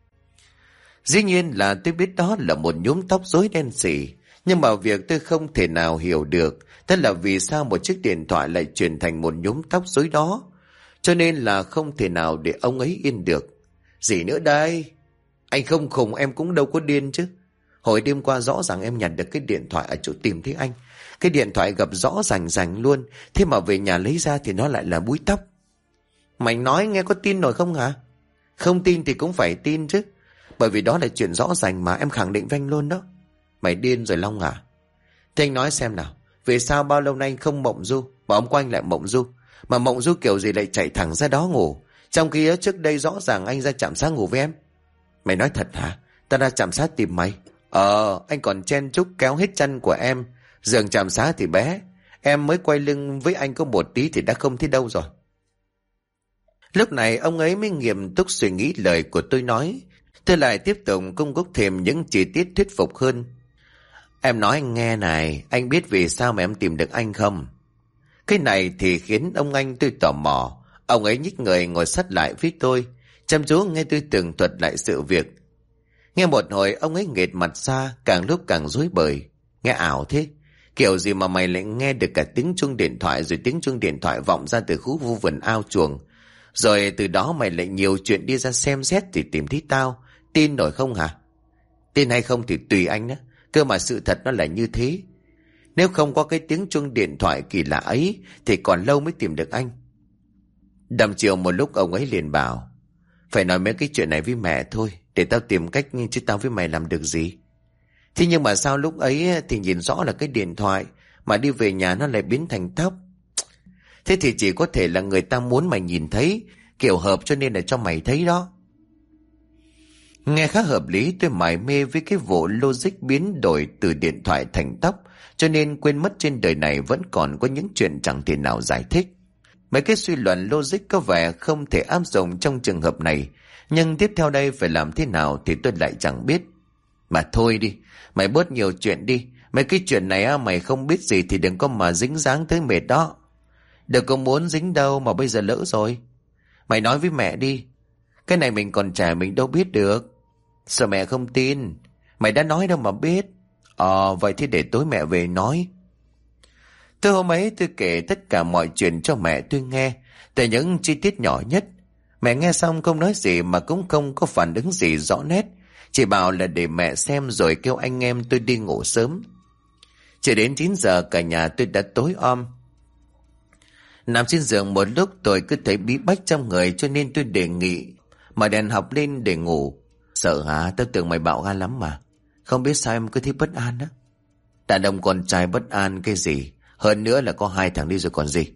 Dĩ nhiên là tôi biết đó là một nhúm tóc rối đen xì, nhưng mà việc tôi không thể nào hiểu được đó là vì sao một chiếc điện thoại lại chuyển thành một nhúm tóc rối đó. Cho nên là không thể nào để ông ấy yên được. Gì nữa đây? Anh không khùng, em cũng đâu có điên chứ. Hồi đêm qua rõ ràng em nhặt được cái điện thoại ở chỗ tìm thấy anh. Cái điện thoại gặp rõ rành rành luôn. Thế mà về nhà lấy ra thì nó lại là búi tóc. Mày nói nghe có tin nổi không hả? Không tin thì cũng phải tin chứ. Bởi vì đó là chuyện rõ ràng mà, em khẳng định với anh luôn đó. Mày điên rồi Long à? Thế anh nói xem nào, vì sao bao lâu nay anh không mộng du mà hôm qua anh lại mộng du? Mà mộng du kiểu gì lại chạy thẳng ra đó ngủ, trong khi trước đây rõ ràng anh ra trạm xá ngủ với em. Mày nói thật hả? Ta ra trạm xá tìm mày. Anh còn chen chúc kéo hết chân của em. Giường trạm xá thì bé, em mới quay lưng với anh có một tí thì đã không thấy đâu rồi. Lúc này ông ấy mới nghiêm túc suy nghĩ lời của tôi nói. Tôi lại tiếp tục cung cấp thêm những chi tiết thuyết phục hơn. Em nói anh nghe này, anh biết vì sao mà em tìm được anh không? Cái này thì khiến ông anh tôi tò mò. Ông ấy nhích người ngồi sát lại với tôi, chăm chú nghe tôi tường thuật lại sự việc. Nghe một hồi ông ấy nghệt mặt ra, càng lúc càng rối bời. Nghe ảo thế, kiểu gì mà mày lại nghe được cả tiếng chuông điện thoại, rồi tiếng chuông điện thoại vọng ra từ khu vườn ao chuồng. Rồi từ đó mày lại nhiều chuyện đi ra xem xét thì tìm thấy tao. Tin nổi không hả? Tin hay không thì tùy anh đó. Cơ mà sự thật nó là như thế. Nếu không có cái tiếng chuông điện thoại kỳ lạ ấy thì còn lâu mới tìm được anh. Đăm chiều một lúc ông ấy liền bảo: Phải nói mấy cái chuyện này với mẹ thôi, để tao tìm cách, chứ tao với mày làm được gì. Thế nhưng mà sao lúc ấy thì nhìn rõ là cái điện thoại, mà đi về nhà nó lại biến thành tóc? Thế thì chỉ có thể là người ta muốn mày nhìn thấy, kiểu hợp cho nên là cho mày thấy đó. Nghe khá hợp lý, tôi mải mê với cái vụ logic biến đổi từ điện thoại thành tóc, cho nên quên mất trên đời này vẫn còn có những chuyện chẳng thể nào giải thích. Mấy cái suy luận logic có vẻ không thể áp dụng trong trường hợp này, nhưng tiếp theo đây phải làm thế nào thì tôi lại chẳng biết. Mà thôi đi, mày bớt nhiều chuyện đi. Mấy cái chuyện này mày không biết gì thì đừng có mà dính dáng tới mệt đó. Đừng có muốn dính đâu mà bây giờ lỡ rồi. Mày nói với mẹ đi. Cái này mình còn trẻ mình đâu biết được. Sợ mẹ không tin. Mày đã nói đâu mà biết. Vậy thì để tối mẹ về nói. Từ hôm ấy tôi kể tất cả mọi chuyện cho mẹ tôi nghe, từ những chi tiết nhỏ nhất. Mẹ nghe xong không nói gì mà cũng không có phản ứng gì rõ nét, chỉ bảo là để mẹ xem rồi kêu anh em tôi đi ngủ sớm. Chỉ đến 9 giờ cả nhà tôi đã tối om. Nằm trên giường một lúc tôi cứ thấy bí bách trong người, cho nên tôi đề nghị mở đèn học lên để ngủ. Sợ hả? Tao tưởng mày bạo gan lắm mà. Không biết sao em cứ thấy bất an á. Đàn ông con trai bất an cái gì? Hơn nữa là có 2 thằng đi rồi còn gì.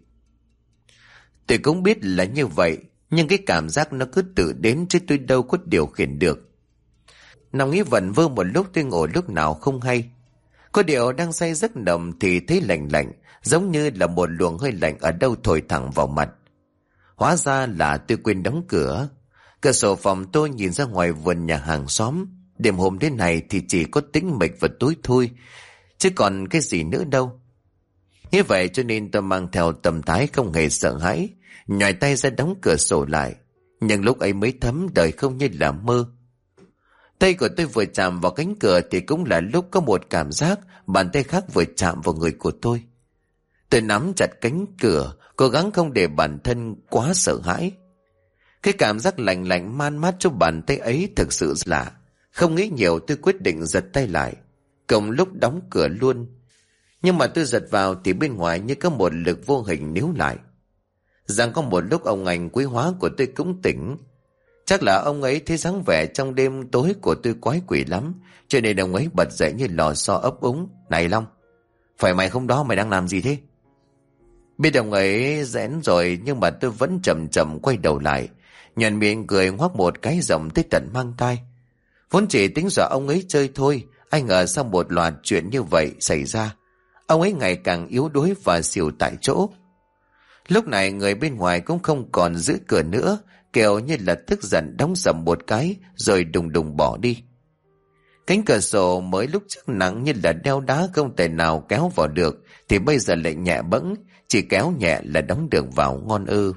Tôi cũng biết là như vậy, nhưng cái cảm giác nó cứ tự đến chứ tôi đâu có điều khiển được. Nằm nghĩ vẩn vơ một lúc tôi ngủ lúc nào không hay. Có điều đang say giấc nồng thì thấy lạnh lạnh, giống như là một luồng hơi lạnh ở đâu thổi thẳng vào mặt. Hóa ra là tôi quên đóng cửa. Cửa sổ phòng tôi nhìn ra ngoài vườn nhà hàng xóm. Đêm hôm thế này thì chỉ có tĩnh mịch và tối thui, chứ còn cái gì nữa đâu. Như vậy cho nên tôi mang theo tâm thái không hề sợ hãi, nhòi tay ra đóng cửa sổ lại. Nhưng lúc ấy mới thấm đời không như là mơ. Tay của tôi vừa chạm vào cánh cửa thì cũng là lúc có một cảm giác bàn tay khác vừa chạm vào người của tôi. Tôi nắm chặt cánh cửa, cố gắng không để bản thân quá sợ hãi. Cái cảm giác lạnh lạnh man mát cho bàn tay ấy thực sự lạ. Không nghĩ nhiều tôi quyết định giật tay lại, cùng lúc đóng cửa luôn. Nhưng mà tôi giật vào thì bên ngoài như có một lực vô hình níu lại. Rằng có một lúc ông anh quý hóa của tôi cũng tỉnh. Chắc là ông ấy thấy dáng vẻ trong đêm tối của tôi quái quỷ lắm, cho nên ông ấy bật dậy như lò xo ấp úng. Này Long, phải mày không đó, mày đang làm gì thế? Biết ông ấy rẽn rồi, nhưng mà tôi vẫn chậm chậm quay đầu lại, nhoẻn miệng cười ngoác một cái giọng tới tận mang tai. Vốn chỉ tính dọa ông ấy chơi thôi, ai ngờ sau một loạt chuyện như vậy xảy ra, ông ấy ngày càng yếu đuối và xỉu tại chỗ. Lúc này người bên ngoài cũng không còn giữ cửa nữa, kiểu như là tức giận đóng sầm một cái rồi đùng đùng bỏ đi. Cánh cửa sổ mới lúc trước nặng như là đeo đá không thể nào kéo vào được, thì bây giờ lại nhẹ bẫng, chỉ kéo nhẹ là đóng được vào ngon ư.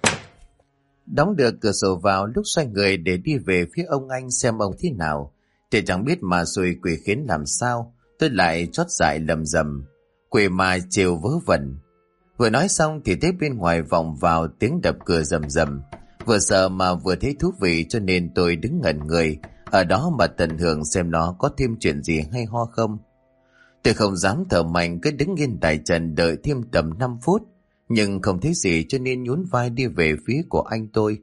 Đóng được cửa sổ vào, lúc xoay người để đi về phía ông anh xem ông thế nào, thì chẳng biết mà xui quỷ khiến làm sao, tôi lại chót dại lầm rầm. Quỷ mà chiều vớ vẩn. Vừa nói xong thì thấy bên ngoài vọng vào tiếng đập cửa rầm rầm. Vừa sợ mà vừa thấy thú vị, cho nên tôi đứng ngẩn người ở đó mà tận hưởng xem nó có thêm chuyện gì hay ho không. Tôi không dám thở mạnh, cứ đứng yên tại trần đợi thêm tầm 5 phút, nhưng không thấy gì cho nên nhún vai đi về phía của anh tôi.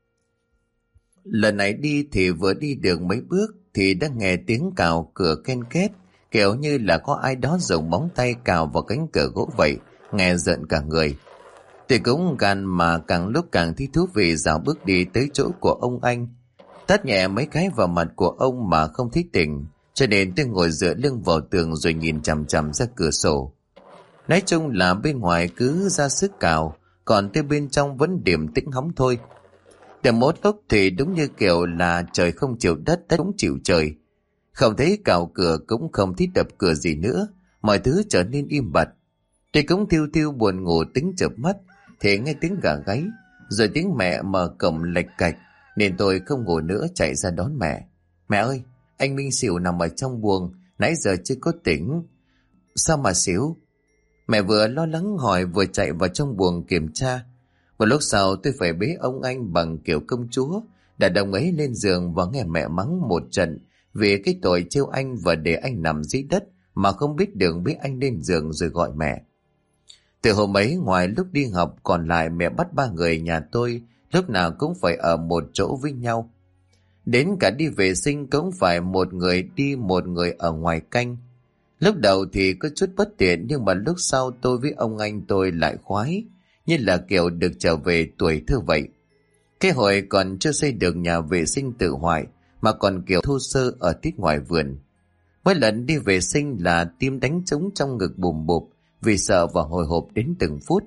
Lần này đi thì vừa đi được mấy bước thì đã nghe tiếng cào cửa ken két, kiểu như là có ai đó dùng móng tay cào vào cánh cửa gỗ vậy, nghe rợn cả người. Tôi cũng gan mà càng lúc càng thấy thú vị, dạo bước đi tới chỗ của ông anh, tát nhẹ mấy cái vào mặt của ông mà không thấy tỉnh, cho nên tôi ngồi dựa lưng vào tường rồi nhìn chằm chằm ra cửa sổ. Nói chung là bên ngoài cứ ra sức cào, còn tới bên trong vẫn điềm tĩnh hóng thôi. Để một lúc thì đúng như kiểu là trời không chịu đất, đất cũng chịu trời. Không thấy cào cửa cũng không thấy đập cửa gì nữa, mọi thứ trở nên im bặt. Tôi cũng thiêu thiêu buồn ngủ tính chợp mắt thì nghe tiếng gà gáy, rồi tiếng mẹ mở cổng lạch cạch, nên tôi không ngủ nữa chạy ra đón mẹ. Mẹ ơi, anh Minh xỉu nằm ở trong buồng, nãy giờ chưa có tỉnh. Sao mà xỉu? Mẹ vừa lo lắng hỏi vừa chạy vào trong buồng kiểm tra. Một lúc sau tôi phải bế ông anh bằng kiểu công chúa, đặt ông ấy lên giường và nghe mẹ mắng một trận vì cái tội trêu anh và để anh nằm dưới đất mà không biết đường bế anh lên giường rồi gọi mẹ. Từ hôm ấy, ngoài lúc đi học còn lại, mẹ bắt ba người nhà tôi lúc nào cũng phải ở một chỗ với nhau. Đến cả đi vệ sinh cũng phải một người đi một người ở ngoài canh. Lúc đầu thì có chút bất tiện, nhưng mà lúc sau tôi với ông anh tôi lại khoái, như là kiểu được trở về tuổi thơ vậy. Cái hồi còn chưa xây được nhà vệ sinh tự hoại mà còn kiểu thô sơ ở tít ngoài vườn. Mỗi lần đi vệ sinh là tim đánh trống trong ngực bùm bụp vì sợ và hồi hộp đến từng phút.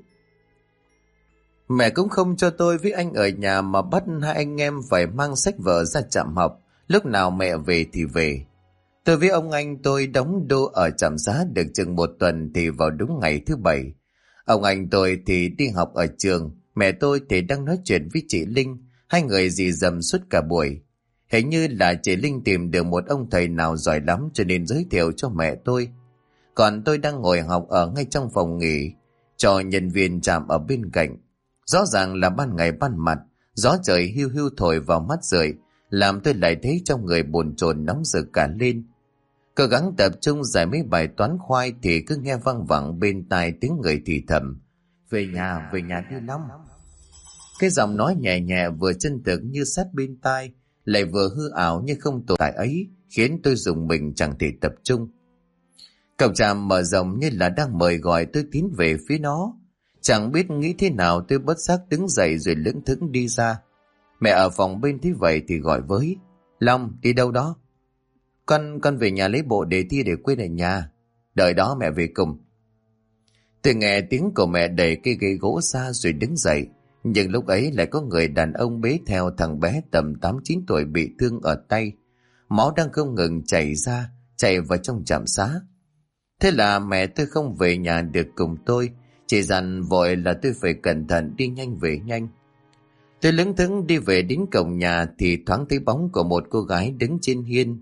Mẹ cũng không cho tôi với anh ở nhà mà bắt hai anh em phải mang sách vở ra trạm học, lúc nào mẹ về thì về. Tôi với ông anh tôi đóng đô ở trạm xá được chừng một tuần thì vào đúng ngày thứ bảy. Ông anh tôi thì đi học ở trường, mẹ tôi thì đang nói chuyện với chị Linh, hai người rì rầm suốt cả buổi. Hình như là chị Linh tìm được một ông thầy nào giỏi lắm cho nên giới thiệu cho mẹ tôi. Còn tôi đang ngồi học ở ngay trong phòng nghỉ, cho nhân viên trạm ở bên cạnh. Rõ ràng là ban ngày ban mặt, gió trời hiu hiu thổi vào mắt rượi, làm tôi lại thấy trong người bồn chồn nóng rực cả lên. Cố gắng tập trung giải mấy bài toán khoai thì cứ nghe văng vẳng bên tai tiếng người thì thầm: về nhà đi lắm. Cái giọng nói nhẹ nhẹ vừa chân thực như sát bên tai, lại vừa hư ảo như không tồn tại ấy, khiến tôi rùng mình chẳng thể tập trung. Cổng tràm mở rộng như là đang mời gọi tôi tiến về phía nó. Chẳng biết nghĩ thế nào tôi bất giác đứng dậy rồi lững thững đi ra. Mẹ ở phòng bên thấy vậy thì gọi với: Long, đi đâu đó? Con về nhà lấy bộ đề thi để quên ở nhà. Đợi đó mẹ về cùng. Tôi nghe tiếng của mẹ đẩy cây ghế gỗ ra rồi đứng dậy. Nhưng lúc ấy lại có người đàn ông bế theo thằng bé tầm 8-9 tuổi bị thương ở tay. Máu đang không ngừng chảy ra, chạy vào trong trạm xá. Thế là mẹ tôi không về nhà được cùng tôi, chỉ dặn vội là tôi phải cẩn thận đi nhanh về nhanh. Tôi lững thững đi về đến cổng nhà thì thoáng thấy bóng của một cô gái đứng trên hiên.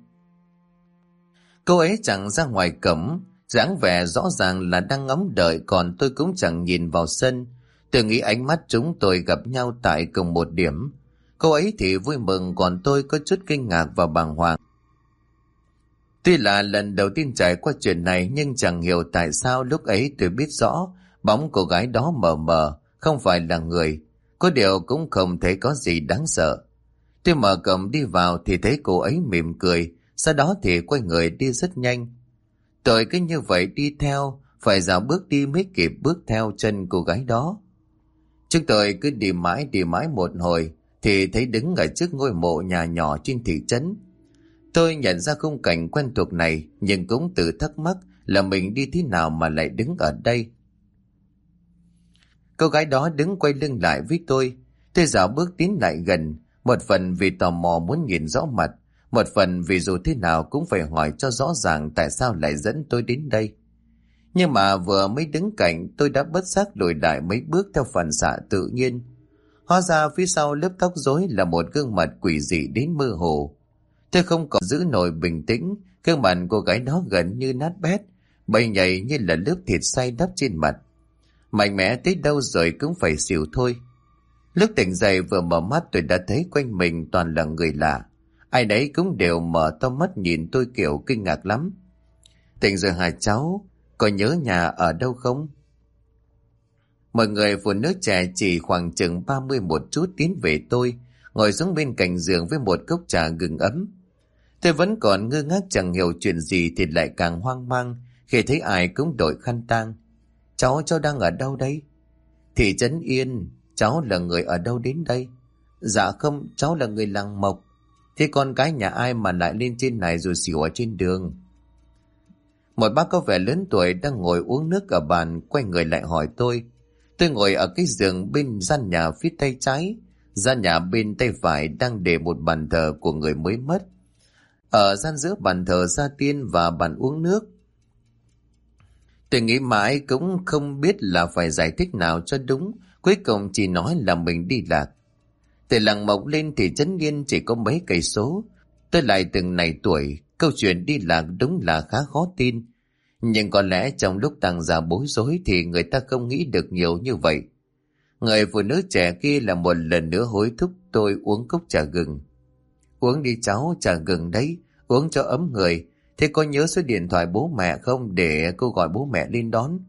Cô ấy chẳng ra ngoài cổng, dáng vẻ rõ ràng là đang ngóng đợi, còn tôi cũng chẳng nhìn vào sân. Tôi nghĩ ánh mắt chúng tôi gặp nhau tại cùng một điểm. Cô ấy thì vui mừng, còn tôi có chút kinh ngạc và bàng hoàng. Tuy là lần đầu tiên trải qua chuyện này, nhưng chẳng hiểu tại sao lúc ấy tôi biết rõ bóng cô gái đó mờ mờ, không phải là người. Có điều cũng không thấy có gì đáng sợ. Tôi mở cổng đi vào thì thấy cô ấy mỉm cười, sau đó thì quay người đi rất nhanh. Tôi cứ như vậy đi theo, phải dạo bước đi mới kịp bước theo chân cô gái đó. Chúng tôi cứ đi mãi một hồi thì thấy đứng ở trước ngôi mộ nhà nhỏ trên thị trấn. Tôi nhận ra khung cảnh quen thuộc này, nhưng cũng tự thắc mắc là mình đi thế nào mà lại đứng ở đây. Cô gái đó đứng quay lưng lại với tôi. Tôi dạo bước tiến lại gần, một phần vì tò mò muốn nhìn rõ mặt, Một phần vì dù thế nào cũng phải hỏi cho rõ ràng tại sao lại dẫn tôi đến đây. Nhưng mà vừa mới đứng cạnh tôi đã bất giác lùi lại mấy bước theo phản xạ tự nhiên. Hóa ra phía sau lớp tóc rối là một gương mặt quỷ dị đến mơ hồ. Tôi không còn giữ nổi bình tĩnh, gương mặt cô gái đó gần như nát bét, bay nhảy như là lớp thịt xay đắp trên mặt. Mạnh mẽ tới đâu rồi cũng phải xỉu thôi. Lúc tỉnh dậy vừa mở mắt tôi đã thấy quanh mình toàn là người lạ. Ai nấy cũng đều mở to mắt nhìn tôi kiểu kinh ngạc lắm. Tỉnh rồi hả cháu? Có nhớ nhà ở đâu không? Mọi người phụ nữ trẻ chỉ khoảng chừng 30 một chút tiến về tôi, ngồi xuống bên cạnh giường với một cốc trà gừng ấm. Tôi vẫn còn ngơ ngác chẳng hiểu chuyện gì thì lại càng hoang mang khi thấy ai cũng đội khăn tang. Cháu đang ở đâu đây? Thị trấn Yên. Cháu là người ở đâu đến đây? Dạ không, cháu là người làng Mộc. Thế con cái nhà ai mà lại lên trên này rồi xỉu ở trên đường? Một bác có vẻ lớn tuổi đang ngồi uống nước ở bàn quay người lại hỏi tôi. Tôi ngồi ở cái giường bên gian nhà phía tay trái. Gian nhà bên tay phải đang để một bàn thờ của người mới mất. Ở gian giữa bàn thờ gia tiên và bàn uống nước. Tôi nghĩ mãi cũng không biết là phải giải thích nào cho đúng. Cuối cùng chỉ nói là mình đi lạc. Từ làng Mộc lên thị trấn Yên chỉ có mấy cây số. Tôi lại từng này tuổi, câu chuyện đi lạc đúng là khá khó tin. Nhưng có lẽ trong lúc tăng già bối rối thì người ta không nghĩ được nhiều như vậy. Người phụ nữ trẻ kia là một lần nữa hối thúc tôi uống cốc trà gừng. Uống đi cháu, trà gừng đấy, uống cho ấm người. Thế có nhớ số điện thoại bố mẹ không để cô gọi bố mẹ lên đón?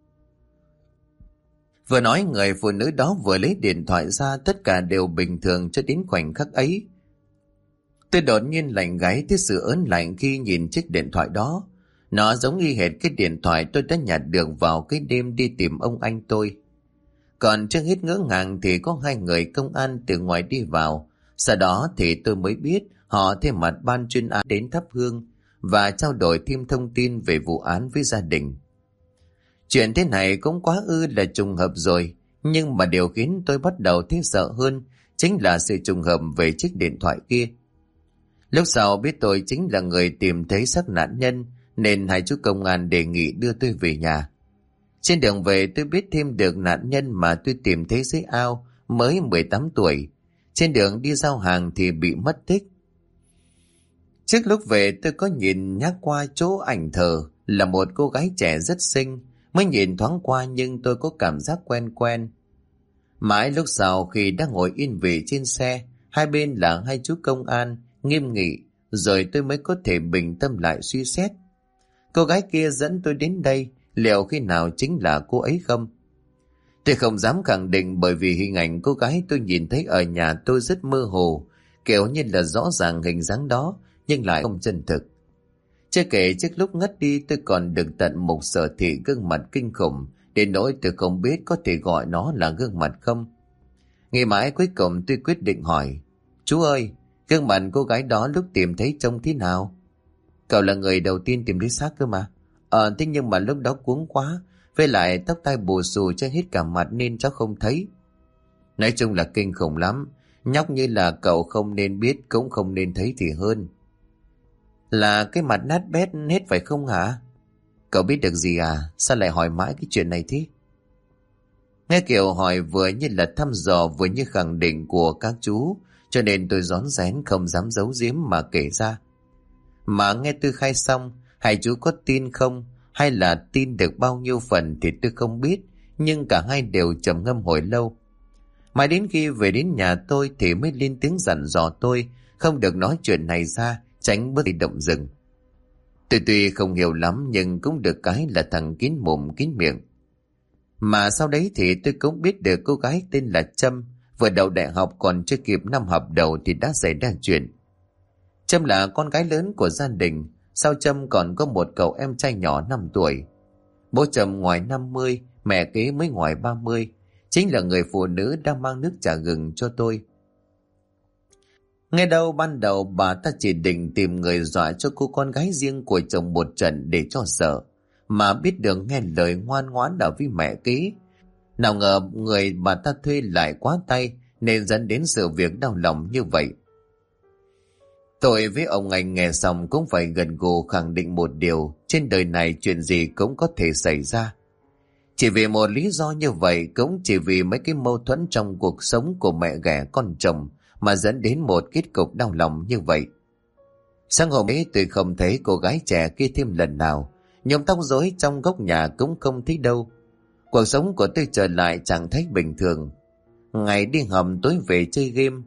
Vừa nói người phụ nữ đó vừa lấy điện thoại ra, tất cả đều bình thường cho đến khoảnh khắc ấy. Tôi đột nhiên lạnh gáy thấy sự ớn lạnh khi nhìn chiếc điện thoại đó. Nó giống y hệt cái điện thoại tôi đã nhặt được vào cái đêm đi tìm ông anh tôi. Còn chưa hết ngỡ ngàng thì có hai người công an từ ngoài đi vào. Sau đó thì tôi mới biết họ thay mặt ban chuyên án đến thắp hương và trao đổi thêm thông tin về vụ án với gia đình. Chuyện thế này cũng quá ư là trùng hợp rồi, nhưng mà điều khiến tôi bắt đầu thấy sợ hơn chính là sự trùng hợp về chiếc điện thoại kia. Lúc sau biết tôi chính là người tìm thấy xác nạn nhân, nên hai chú công an đề nghị đưa tôi về nhà. Trên đường về tôi biết thêm được nạn nhân mà tôi tìm thấy dưới ao mới 18 tuổi. Trên đường đi giao hàng thì bị mất tích. Trước lúc về tôi có nhìn nhắc qua chỗ ảnh thờ là một cô gái trẻ rất xinh. Mới nhìn thoáng qua nhưng tôi có cảm giác quen quen. Mãi lúc sau khi đang ngồi yên vị trên xe, hai bên là hai chú công an, nghiêm nghị, rồi tôi mới có thể bình tâm lại suy xét. Cô gái kia dẫn tôi đến đây, liệu khi nào chính là cô ấy không? Tôi không dám khẳng định bởi vì hình ảnh cô gái tôi nhìn thấy ở nhà tôi rất mơ hồ, kiểu như là rõ ràng hình dáng đó, nhưng lại không chân thực. Chưa kể trước lúc ngất đi tôi còn được tận mục sở thị gương mặt kinh khủng, đến nỗi tôi không biết có thể gọi nó là gương mặt không. Nghĩ mãi cuối cùng tôi quyết định hỏi, chú ơi, gương mặt cô gái đó lúc tìm thấy trông thế nào? Cậu là người đầu tiên tìm thấy xác cơ mà. Thế nhưng mà lúc đó cuống quá, với lại tóc tai bù xù che hết cả mặt nên cháu không thấy. Nói chung là kinh khủng lắm, nhóc như là cậu không nên biết cũng không nên thấy thì hơn. Là cái mặt nát bét hết phải không hả? Cậu biết được gì à? Sao lại hỏi mãi cái chuyện này thế? Nghe kiểu hỏi vừa như là thăm dò vừa như khẳng định của các chú, cho nên tôi rón rén không dám giấu giếm mà kể ra. Mà nghe tôi khai xong, hai chú có tin không? Hay là tin được bao nhiêu phần thì tôi không biết, nhưng cả hai đều trầm ngâm hồi lâu. Mãi đến khi về đến nhà tôi thì mới lên tiếng dặn dò tôi không được nói chuyện này ra, tránh bớt động rừng. Tôi tuy không hiểu lắm nhưng cũng được cái là thằng kín mồm kín miệng. Mà sau đấy thì tôi cũng biết được cô gái tên là Trâm, vừa đậu đại học còn chưa kịp năm học đầu thì đã xảy ra chuyện. Trâm là con gái lớn của gia đình, sau Trâm còn có một cậu em trai nhỏ 5 tuổi. Bố Trâm ngoài 50, mẹ kế mới ngoài 30, chính là người phụ nữ đang mang nước trà gừng cho tôi. Nghe đâu ban đầu bà ta chỉ định tìm người dọa cho cô con gái riêng của chồng một trận để cho sợ, mà biết được nghe lời ngoan ngoãn ở với mẹ kế. Nào ngờ người bà ta thuê lại quá tay nên dẫn đến sự việc đau lòng như vậy. Tôi với ông anh nghe xong cũng phải gần gù khẳng định một điều, trên đời này chuyện gì cũng có thể xảy ra. Chỉ vì một lý do như vậy, cũng chỉ vì mấy cái mâu thuẫn trong cuộc sống của mẹ ghẻ con chồng mà dẫn đến một kết cục đau lòng như vậy. Sáng hôm ấy tôi không thấy cô gái trẻ kia thêm lần nào, nhóm tóc rối trong góc nhà cũng không thấy đâu. Cuộc sống của tôi trở lại trạng thái bình thường. Ngày đi học, tối về chơi game.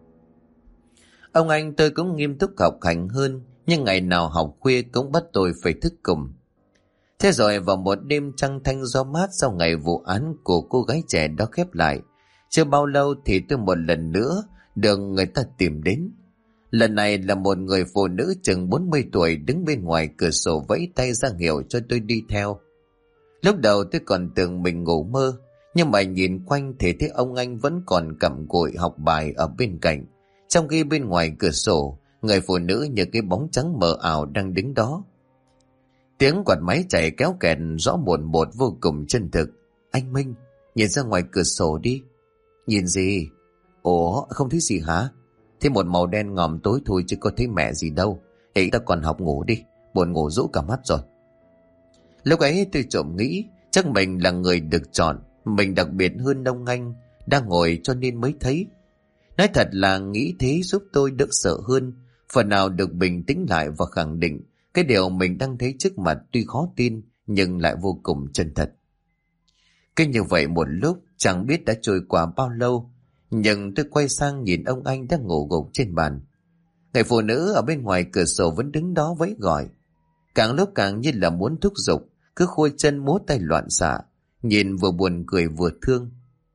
Ông anh tôi cũng nghiêm túc học hành hơn, nhưng ngày nào học khuya cũng bắt tôi phải thức cùng. Thế rồi vào một đêm trăng thanh gió mát sau ngày vụ án của cô gái trẻ đó khép lại, chưa bao lâu thì tôi một lần nữa được người ta tìm đến. Lần này là một người phụ nữ chừng 40 tuổi đứng bên ngoài cửa sổ vẫy tay ra hiệu cho tôi đi theo. Lúc đầu tôi còn tưởng mình ngủ mơ, nhưng mà nhìn quanh thì thấy ông anh vẫn còn cặm cụi học bài ở bên cạnh, trong khi bên ngoài cửa sổ, người phụ nữ như cái bóng trắng mờ ảo đang đứng đó. Tiếng quạt máy chạy kéo kẹt rõ mồn một vô cùng chân thực. Anh Minh, nhìn ra ngoài cửa sổ đi. Nhìn gì? Ủa, không thấy gì hả? Thế một màu đen ngòm tối thôi chứ có thấy mẹ gì đâu. Ê, ta còn học ngủ đi, buồn ngủ rũ cả mắt rồi. Lúc ấy tôi trộm nghĩ chắc mình là người được chọn, mình đặc biệt hơn ông anh đang ngồi cho nên mới thấy. Nói thật là nghĩ thế giúp tôi đỡ sợ hơn, phần nào được bình tĩnh lại và khẳng định cái điều mình đang thấy trước mặt tuy khó tin nhưng lại vô cùng chân thật. Cứ như vậy một lúc chẳng biết đã trôi qua bao lâu, nhưng tôi quay sang nhìn ông anh đang ngủ gục trên bàn. Người phụ nữ ở bên ngoài cửa sổ vẫn đứng đó vẫy gọi, càng lúc càng như là muốn thúc giục, cứ khôi chân múa tay loạn xạ, nhìn vừa buồn cười vừa thương.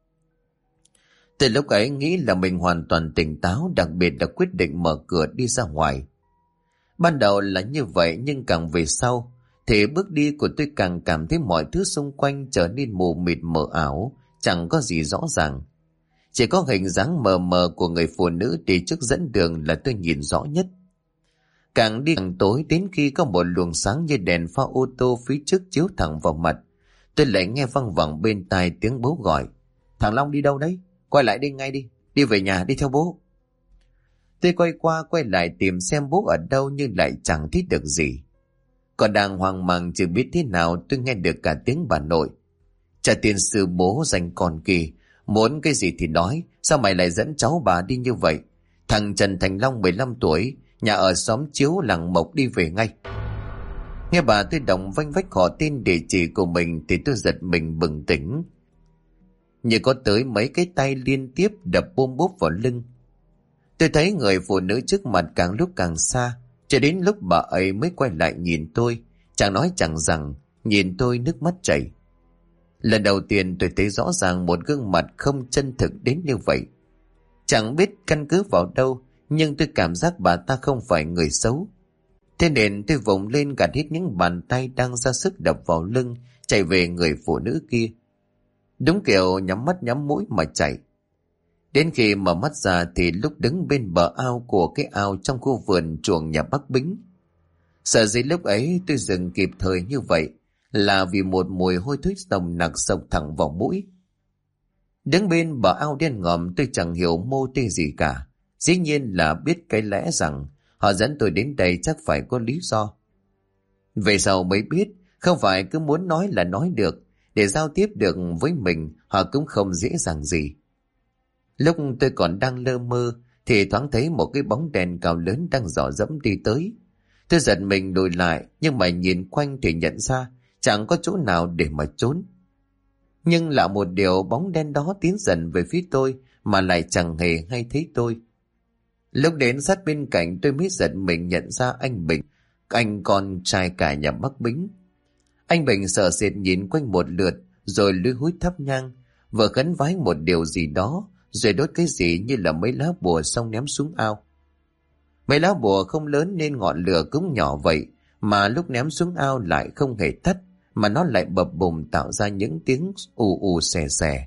Từ lúc ấy nghĩ là mình hoàn toàn tỉnh táo, đặc biệt là quyết định mở cửa đi ra ngoài. Ban đầu là như vậy, nhưng càng về sau thì bước đi của tôi càng cảm thấy mọi thứ xung quanh trở nên mù mịt mờ ảo, chẳng có gì rõ ràng. Chỉ có hình dáng mờ mờ của người phụ nữ đi trước dẫn đường là tôi nhìn rõ nhất. Càng đi càng tối, đến khi có một luồng sáng như đèn pha ô tô phía trước chiếu thẳng vào mặt, tôi lại nghe văng vẳng bên tai tiếng bố gọi. Thằng Long đi đâu đấy? Quay lại đây ngay đi, đi về nhà, đi theo bố. Tôi quay qua quay lại tìm xem bố ở đâu nhưng lại chẳng thấy được gì. Còn đang hoang mang chưa biết thế nào, tôi nghe được cả tiếng bà nội. Trả tiền sư bố dành con kỳ, muốn cái gì thì nói, sao mày lại dẫn cháu bà đi như vậy? Thằng Trần Thành Long 15 tuổi, nhà ở xóm Chiếu làng Mộc, đi về ngay. Nghe bà tôi đọc vanh vách họ tên địa chỉ của mình thì tôi giật mình bừng tỉnh. Như có tới mấy cái tay liên tiếp đập bôm bốp vào lưng. Tôi thấy người phụ nữ trước mặt càng lúc càng xa, cho đến lúc bà ấy mới quay lại nhìn tôi, chẳng nói chẳng rằng, nhìn tôi nước mắt chảy. Lần đầu tiên tôi thấy rõ ràng một gương mặt không chân thực đến như vậy. Chẳng biết căn cứ vào đâu, nhưng tôi cảm giác bà ta không phải người xấu. Thế nên tôi vùng lên gạt hết những bàn tay đang ra sức đập vào lưng, chạy về người phụ nữ kia. Đúng kiểu nhắm mắt nhắm mũi mà chạy. Đến khi mở mắt ra thì lúc đứng bên bờ ao của cái ao trong khu vườn chuồng nhà bác Bính. Sợ gì lúc ấy tôi dừng kịp thời như vậy là vì một mùi hôi thối nồng nặc xộc thẳng vào mũi. Đứng bên bờ ao đen ngòm, tôi chẳng hiểu mô tê gì cả. Dĩ nhiên là biết cái lẽ rằng họ dẫn tôi đến đây chắc phải có lý do. Về sau mới biết, không phải cứ muốn nói là nói được, để giao tiếp được với mình họ cũng không dễ dàng gì. Lúc tôi còn đang lơ mơ thì thoáng thấy một cái bóng đèn cao lớn đang dò dẫm đi tới. Tôi giật mình lùi lại, nhưng mà nhìn quanh thì nhận ra chẳng có chỗ nào để mà trốn. Nhưng lạ một điều, bóng đen đó tiến dần về phía tôi mà lại chẳng hề hay thấy tôi. Lúc đến sát bên cạnh tôi mới giật mình nhận ra anh Bình, anh con trai cả nhà bác Bính. Anh Bình sợ sệt nhìn quanh một lượt rồi lúi húi thắp nhang, vừa khấn vái một điều gì đó, rồi đốt cái gì như là mấy lá bùa xong ném xuống ao. Mấy lá bùa không lớn nên ngọn lửa cũng nhỏ vậy, mà lúc ném xuống ao lại không hề tắt, mà nó lại bập bùng tạo ra những tiếng ù ù xè xè.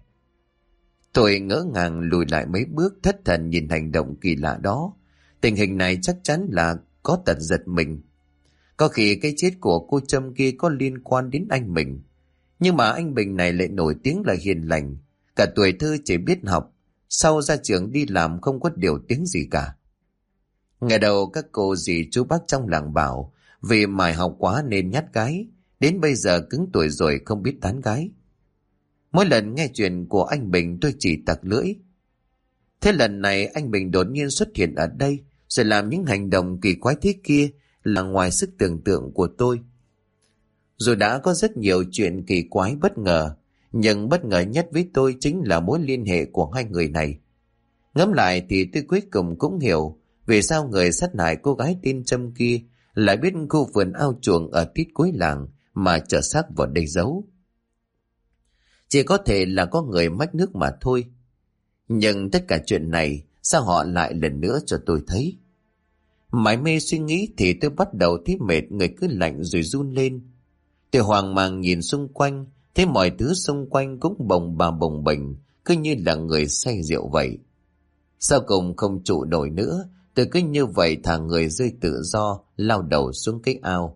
Tôi ngỡ ngàng lùi lại mấy bước, thất thần nhìn hành động kỳ lạ đó. Tình hình này chắc chắn là có tật giật mình. Có khi cái chết của cô Trâm kia có liên quan đến anh mình. Nhưng mà anh Bình này lại nổi tiếng là hiền lành, cả tuổi thơ chỉ biết học, sau ra trường đi làm không có điều tiếng gì cả. Ngày đầu các cô dì chú bác trong làng bảo vì mải học quá nên nhát gái, đến bây giờ cứng tuổi rồi không biết tán gái. Mỗi lần nghe chuyện của anh Bình tôi chỉ tặc lưỡi. Thế lần này anh Bình đột nhiên xuất hiện ở đây rồi làm những hành động kỳ quái thế kia là ngoài sức tưởng tượng của tôi. Dù đã có rất nhiều chuyện kỳ quái bất ngờ, nhưng bất ngờ nhất với tôi chính là mối liên hệ của hai người này. Ngẫm lại thì tôi cuối cùng cũng hiểu vì sao người sát hại cô gái tên Trâm kia lại biết khu vườn ao chuồng ở tít cuối làng mà chở xác vào đây giấu. Chỉ có thể là có người mách nước mà thôi. Nhưng tất cả chuyện này sao họ lại lần nữa cho tôi thấy? Mải mê suy nghĩ thì tôi bắt đầu thấy mệt, người cứ lạnh rồi run lên. Tôi hoang mang nhìn xung quanh, thấy mọi thứ xung quanh cũng bồng bềnh, cứ như là người say rượu vậy. Sau cùng không trụ nổi nữa, tôi cứ như vậy thả người rơi tự do, lao đầu xuống cái ao.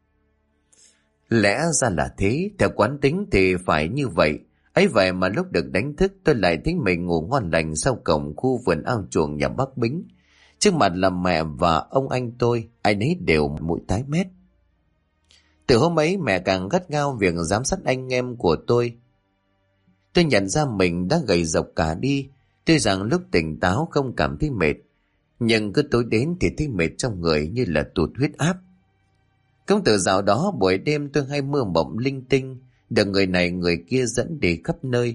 Lẽ ra là thế, theo quán tính thì phải như vậy. Ấy vậy mà lúc được đánh thức tôi lại thấy mình ngủ ngon lành sau cổng khu vườn ao chuồng nhà bác Bính. Trước mặt là mẹ và ông anh tôi, ai nấy đều mũi tái mét. Từ hôm ấy mẹ càng gắt gao việc giám sát anh em của tôi. Tôi nhận ra mình đã gầy rộc cả đi, tuy rằng lúc tỉnh táo không cảm thấy mệt, nhưng cứ tối đến thì thấy mệt trong người như là tụt huyết áp. Cũng từ dạo đó buổi đêm tôi hay mơ mộng linh tinh, được người này người kia dẫn đi khắp nơi.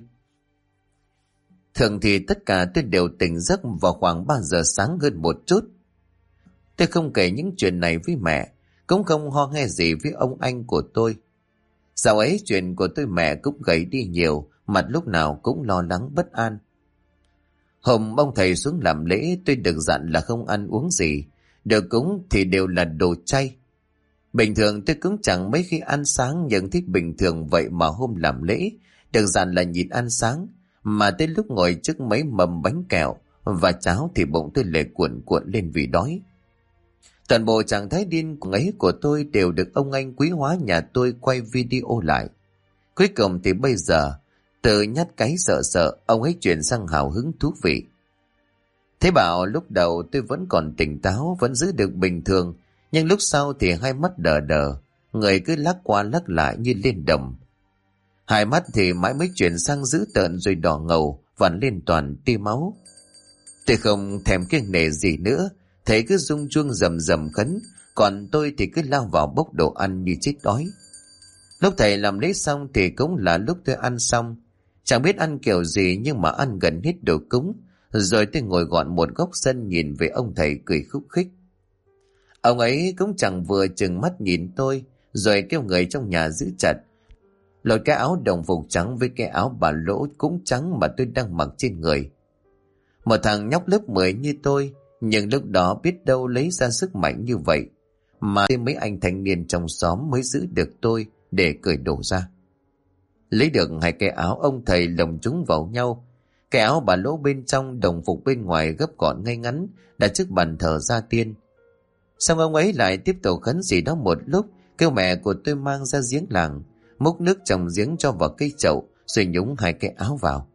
Thường thì tất cả tôi đều tỉnh giấc vào khoảng 3 giờ sáng hơn một chút. Tôi không kể những chuyện này với mẹ, cũng không ho nghe gì với ông anh của tôi. Dạo ấy chuyện của tôi mẹ cũng gầy đi nhiều, mặt lúc nào cũng lo lắng bất an. Hôm ông thầy xuống làm lễ tôi được dặn là không ăn uống gì, được cúng thì đều là đồ chay. Bình thường tôi cũng chẳng mấy khi ăn sáng, nhưng thích bình thường vậy mà hôm làm lễ được dặn là nhịn ăn sáng, mà tới lúc ngồi trước mấy mầm bánh kẹo và cháo thì bụng tôi lại cuộn cuộn lên vì đói. Toàn bộ trạng thái điên ấy của tôi đều được ông anh quý hóa nhà tôi quay video lại. Cuối cùng thì bây giờ, từ nhát cái sợ sợ, ông ấy chuyển sang hào hứng thú vị. Thế bảo lúc đầu tôi vẫn còn tỉnh táo, vẫn giữ được bình thường, nhưng lúc sau thì hai mắt đờ đờ, người cứ lắc qua lắc lại như lên đồng. Hai mắt thì mãi mới chuyển sang dữ tợn rồi đỏ ngầu, vằn lên toàn tia máu. Tôi không thèm kiêng nể gì nữa, thầy cứ rung chuông rầm rầm khấn, còn tôi thì cứ lao vào bốc đồ ăn như chết đói. Lúc thầy làm lễ xong thì cũng là lúc tôi ăn xong. Chẳng biết ăn kiểu gì nhưng mà ăn gần hết đồ cúng, rồi tôi ngồi gọn một góc sân nhìn về ông thầy cười khúc khích. Ông ấy cũng chẳng vừa chừng mắt nhìn tôi, rồi kêu người trong nhà giữ chặt, lột cái áo đồng phục trắng với cái áo bà lỗ cũng trắng mà tôi đang mặc trên người. Một thằng nhóc lớp 10 như tôi, nhưng lúc đó biết đâu lấy ra sức mạnh như vậy, mà mấy anh thanh niên trong xóm mới giữ được tôi để cởi đồ ra. Lấy được hai cái áo, ông thầy lồng chúng vào nhau. Cái áo bà lỗ bên trong, đồng phục bên ngoài gấp gọn ngay ngắn, đặt trước bàn thờ gia tiên. Xong ông ấy lại tiếp tục khấn gì đó một lúc, kêu mẹ của tôi mang ra giếng làng, múc nước trong giếng cho vào cây chậu, rồi nhúng hai cái áo vào.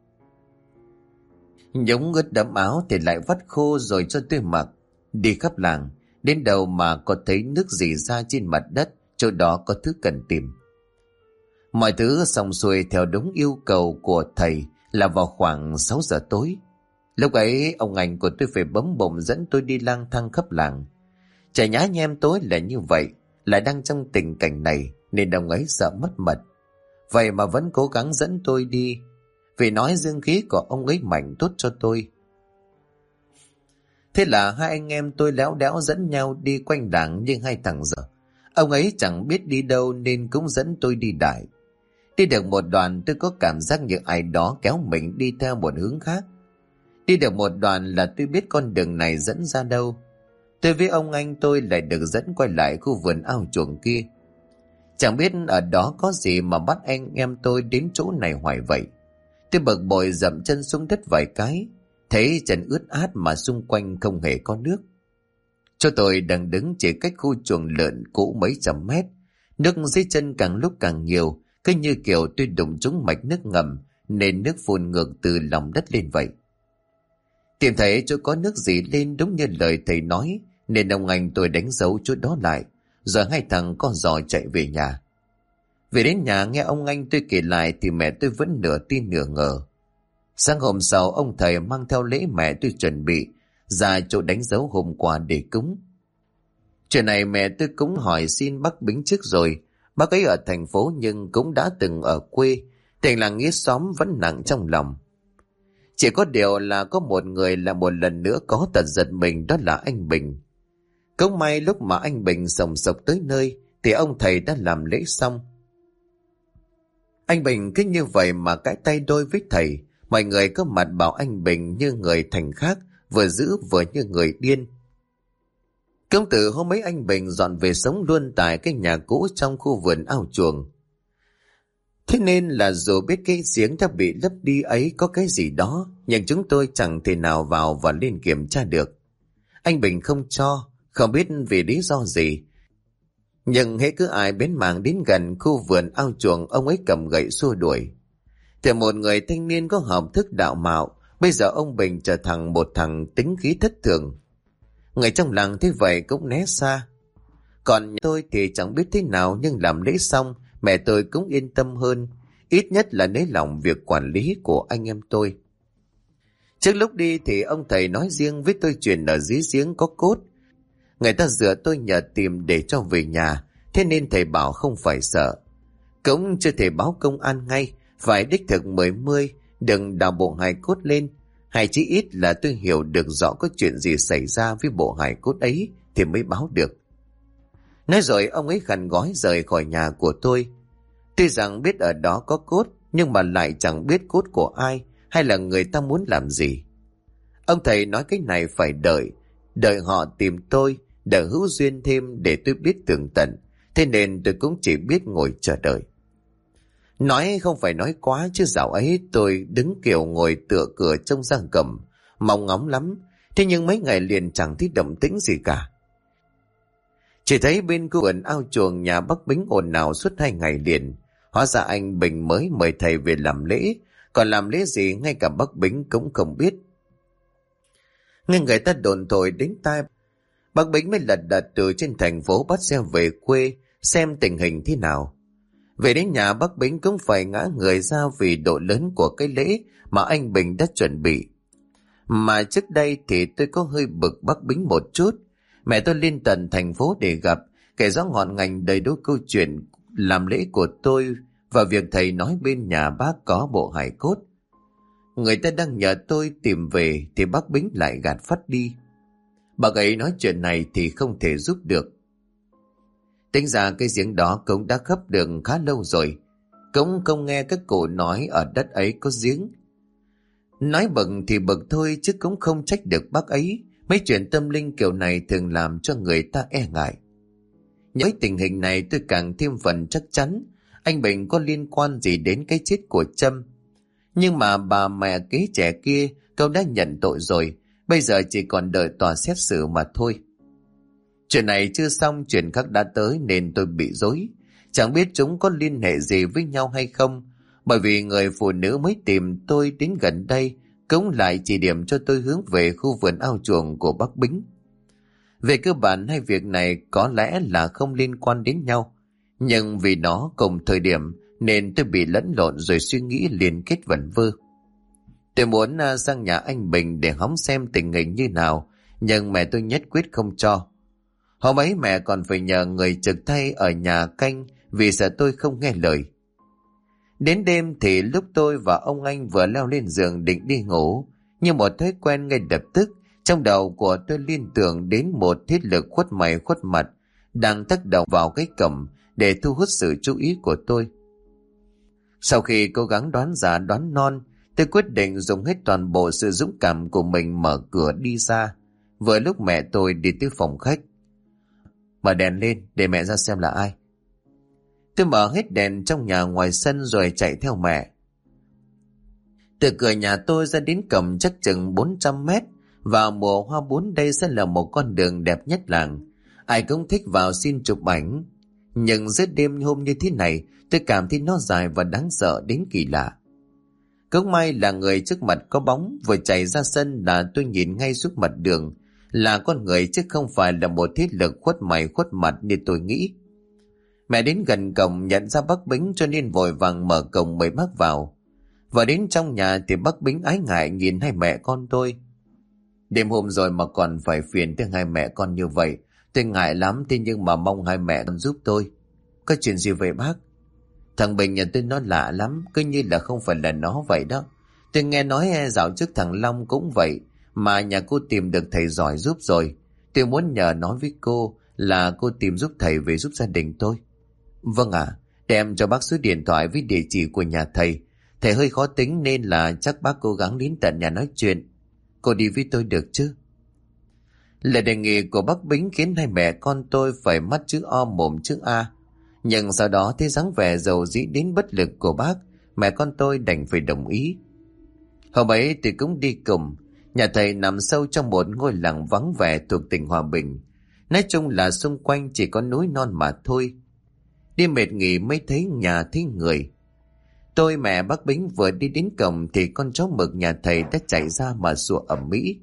Nhúng ướt đẫm áo thì lại vắt khô rồi cho tôi mặc. Đi khắp làng, đến đầu mà có thấy nước rỉ ra trên mặt đất, chỗ đó có thứ cần tìm. Mọi thứ xong xuôi theo đúng yêu cầu của thầy là vào khoảng 6 giờ tối. Lúc ấy ông anh của tôi phải bấm bụng dẫn tôi đi lang thang khắp làng. Chả nhá nhem tối là như vậy, lại đang trong tình cảnh này nên ông ấy sợ mất mật. Vậy mà vẫn cố gắng dẫn tôi đi, vì nói dương khí của ông ấy mạnh tốt cho tôi. Thế là hai anh em tôi léo đéo dẫn nhau đi quanh làng như hai thằng dở. Ông ấy chẳng biết đi đâu nên cũng dẫn tôi đi đại. Đi được một đoạn tôi có cảm giác như ai đó kéo mình đi theo một hướng khác. Đi được một đoạn là tôi biết con đường này dẫn ra đâu. Tôi với ông anh tôi lại được dẫn quay lại khu vườn ao chuồng kia. Chẳng biết ở đó có gì mà bắt anh em tôi đến chỗ này hoài vậy. Tôi bực bội dậm chân xuống đất vài cái, thấy chân ướt át mà xung quanh không hề có nước. Cho tôi đang đứng chỉ cách khu chuồng lợn cũ mấy trăm mét. Nước dưới chân càng lúc càng nhiều, cứ như kiểu tôi đụng trúng mạch nước ngầm nên nước phun ngược từ lòng đất lên vậy. Tìm thấy chỗ có nước dì lên đúng như lời thầy nói nên ông anh tôi đánh dấu chỗ đó lại, rồi hai thằng con giò chạy về nhà. Về đến nhà nghe ông anh tôi kể lại thì mẹ tôi vẫn nửa tin nửa ngờ. Sáng hôm sau ông thầy mang theo lễ mẹ tôi chuẩn bị ra chỗ đánh dấu hôm qua để cúng. Chuyện này mẹ tôi cũng hỏi xin bác Bính trước rồi. Bác ấy ở thành phố nhưng cũng đã từng ở quê, tình làng nghĩa xóm vẫn nặng trong lòng. Chỉ có điều là có một người là một lần nữa có tật giật mình, đó là anh Bình. Cũng may lúc mà anh Bình sồng sộc tới nơi thì ông thầy đã làm lễ xong. Anh Bình cứ như vậy mà cãi tay đôi với thầy. Mọi người có mặt bảo anh Bình như người thành khác, vừa dữ vừa như người điên. Cũng từ hôm ấy anh Bình dọn về sống luôn tại cái nhà cũ trong khu vườn ao chuồng. Thế nên là dù biết cái giếng đã bị lấp đi ấy có cái gì đó, nhưng chúng tôi chẳng thể nào vào và lên kiểm tra được. Anh Bình không cho, không biết vì lý do gì. Nhưng hễ cứ ai bén mảng đến gần khu vườn ao chuồng, ông ấy cầm gậy xua đuổi. Từ một người thanh niên có học thức đạo mạo, bây giờ ông Bình trở thành một thằng tính khí thất thường. Người trong làng thế vậy cũng né xa. Còn tôi thì chẳng biết thế nào, nhưng làm lễ xong mẹ tôi cũng yên tâm hơn, ít nhất là nới lòng việc quản lý của anh em tôi. Trước lúc đi thì ông thầy nói riêng với tôi chuyện ở dưới giếng có cốt. Người ta rửa tôi nhờ tìm để cho về nhà, thế nên thầy bảo không phải sợ. Cũng chưa thể báo công an ngay, phải đích thực mươi đừng đào bộ hài cốt lên, hay chí ít là tôi hiểu được rõ có chuyện gì xảy ra với bộ hài cốt ấy thì mới báo được. Nói rồi ông ấy khăn gói rời khỏi nhà của tôi. Tuy rằng biết ở đó có cốt, nhưng mà lại chẳng biết cốt của ai hay là người ta muốn làm gì. Ông thầy nói cái này phải đợi họ tìm tôi, đợi hữu duyên thêm để tôi biết tường tận, thế nên tôi cũng chỉ biết ngồi chờ đợi. Nói không phải nói quá, chứ dạo ấy tôi đứng kiểu ngồi tựa cửa trông ra cầm, mong ngóng lắm, thế nhưng mấy ngày liền chẳng thấy động tĩnh gì cả. Chỉ thấy bên khu vườn ao chuồng nhà bác Bính ồn ào suốt 2 ngày liền. Hóa ra anh Bình mới mời thầy về làm lễ, còn làm lễ gì ngay cả bác Bính cũng không biết. Nghe người ta đồn thổi đến tai, bác Bính mới lật đật từ trên thành phố bắt xe về quê xem tình hình thế nào. Về đến nhà bác Bính cũng phải ngã người ra vì độ lớn của cái lễ mà anh Bình đã chuẩn bị. Mà trước đây thì tôi có hơi bực bác Bính một chút. Mẹ tôi lên tận thành phố để gặp, kể rõ ngọn ngành đầy đủ câu chuyện làm lễ của tôi và việc thầy nói bên nhà bác có bộ hài cốt. Người ta đang nhờ tôi tìm về thì bác Bính lại gạt phắt đi. Bác ấy nói chuyện này thì không thể giúp được. Tính ra cái giếng đó cũng đã khắp đường khá lâu rồi, cũng không nghe các cụ nói ở đất ấy có giếng. Nói bực thì bực thôi, chứ cũng không trách được bác ấy. Mấy chuyện tâm linh kiểu này thường làm cho người ta e ngại. Nhớ tình hình này tôi càng thêm phần chắc chắn anh Bình có liên quan gì đến cái chết của Trâm. Nhưng mà bà mẹ kế trẻ kia, cậu đã nhận tội rồi, bây giờ chỉ còn đợi tòa xét xử mà thôi. Chuyện này chưa xong, chuyện khác đã tới nên tôi bị rối. Chẳng biết chúng có liên hệ gì với nhau hay không, bởi vì người phụ nữ mới tìm tôi đến gần đây cũng lại chỉ điểm cho tôi hướng về khu vườn ao chuồng của bác Bính. Về cơ bản hai việc này có lẽ là không liên quan đến nhau, nhưng vì nó cùng thời điểm nên tôi bị lẫn lộn rồi suy nghĩ liên kết vẩn vơ. Tôi muốn sang nhà anh Bình để hóng xem tình hình như nào, nhưng mẹ tôi nhất quyết không cho. Hôm ấy mẹ còn phải nhờ người trực thay ở nhà canh vì sợ tôi không nghe lời. Đến đêm thì lúc tôi và ông anh vừa leo lên giường định đi ngủ, như một thói quen ngay lập tức trong đầu của tôi liên tưởng đến một thiết lực khuất mày khuất mặt đang tác động vào cái cổng để thu hút sự chú ý của tôi. Sau khi cố gắng đoán già đoán non, tôi quyết định dùng hết toàn bộ sự dũng cảm của mình mở cửa đi ra, vừa lúc mẹ tôi đi tới phòng khách. Mở đèn lên để mẹ ra xem là ai. Tôi mở hết đèn trong nhà ngoài sân rồi chạy theo mẹ. Từ cửa nhà tôi ra đến cổng chắc chừng 400 mét. Vào mùa hoa bún đây sẽ là một con đường đẹp nhất làng. Ai cũng thích vào xin chụp ảnh. Nhưng giữa đêm hôm như thế này, tôi cảm thấy nó dài và đáng sợ đến kỳ lạ. Cũng may là người trước mặt có bóng, vừa chạy ra sân là tôi nhìn ngay xuống mặt đường là con người chứ không phải là một thế lực khuất mày khuất mặt như tôi nghĩ. Mẹ đến gần cổng nhận ra bác Bính cho nên vội vàng mở cổng mời bác vào. Và đến trong nhà thì bác Bính ái ngại nhìn hai mẹ con tôi. Đêm hôm rồi mà còn phải phiền tới hai mẹ con như vậy, tôi ngại lắm, thế nhưng mà mong hai mẹ con giúp tôi. Có chuyện gì vậy bác? Thằng Bình nhà tôi nó lạ lắm, cứ như là không phải là nó vậy đó. Tôi nghe nói dạo trước thằng Long cũng vậy, mà nhà cô tìm được thầy giỏi giúp rồi. Tôi muốn nhờ nói với cô là cô tìm giúp thầy về giúp gia đình tôi. Vâng ạ, để em cho bác số điện thoại với địa chỉ của nhà thầy. Thầy hơi khó tính nên là chắc bác cố gắng đến tận nhà nói chuyện. Cô đi với tôi được chứ? Lời đề nghị của bác Bính khiến hai mẹ con tôi phải mắt chữ O mồm chữ A. Nhưng sau đó thấy dáng vẻ dầu dĩ đến bất lực của bác, mẹ con tôi đành phải đồng ý. Hôm ấy tôi cũng đi cùng. Nhà thầy nằm sâu trong một ngôi làng vắng vẻ thuộc tỉnh Hòa Bình. Nói chung là xung quanh chỉ có núi non mà thôi. Đi mệt nghỉ mới thấy nhà thấy người. Tôi mẹ bác Bính vừa đi đến cổng thì con chó mực nhà thầy đã chạy ra mà sủa ầm ĩ.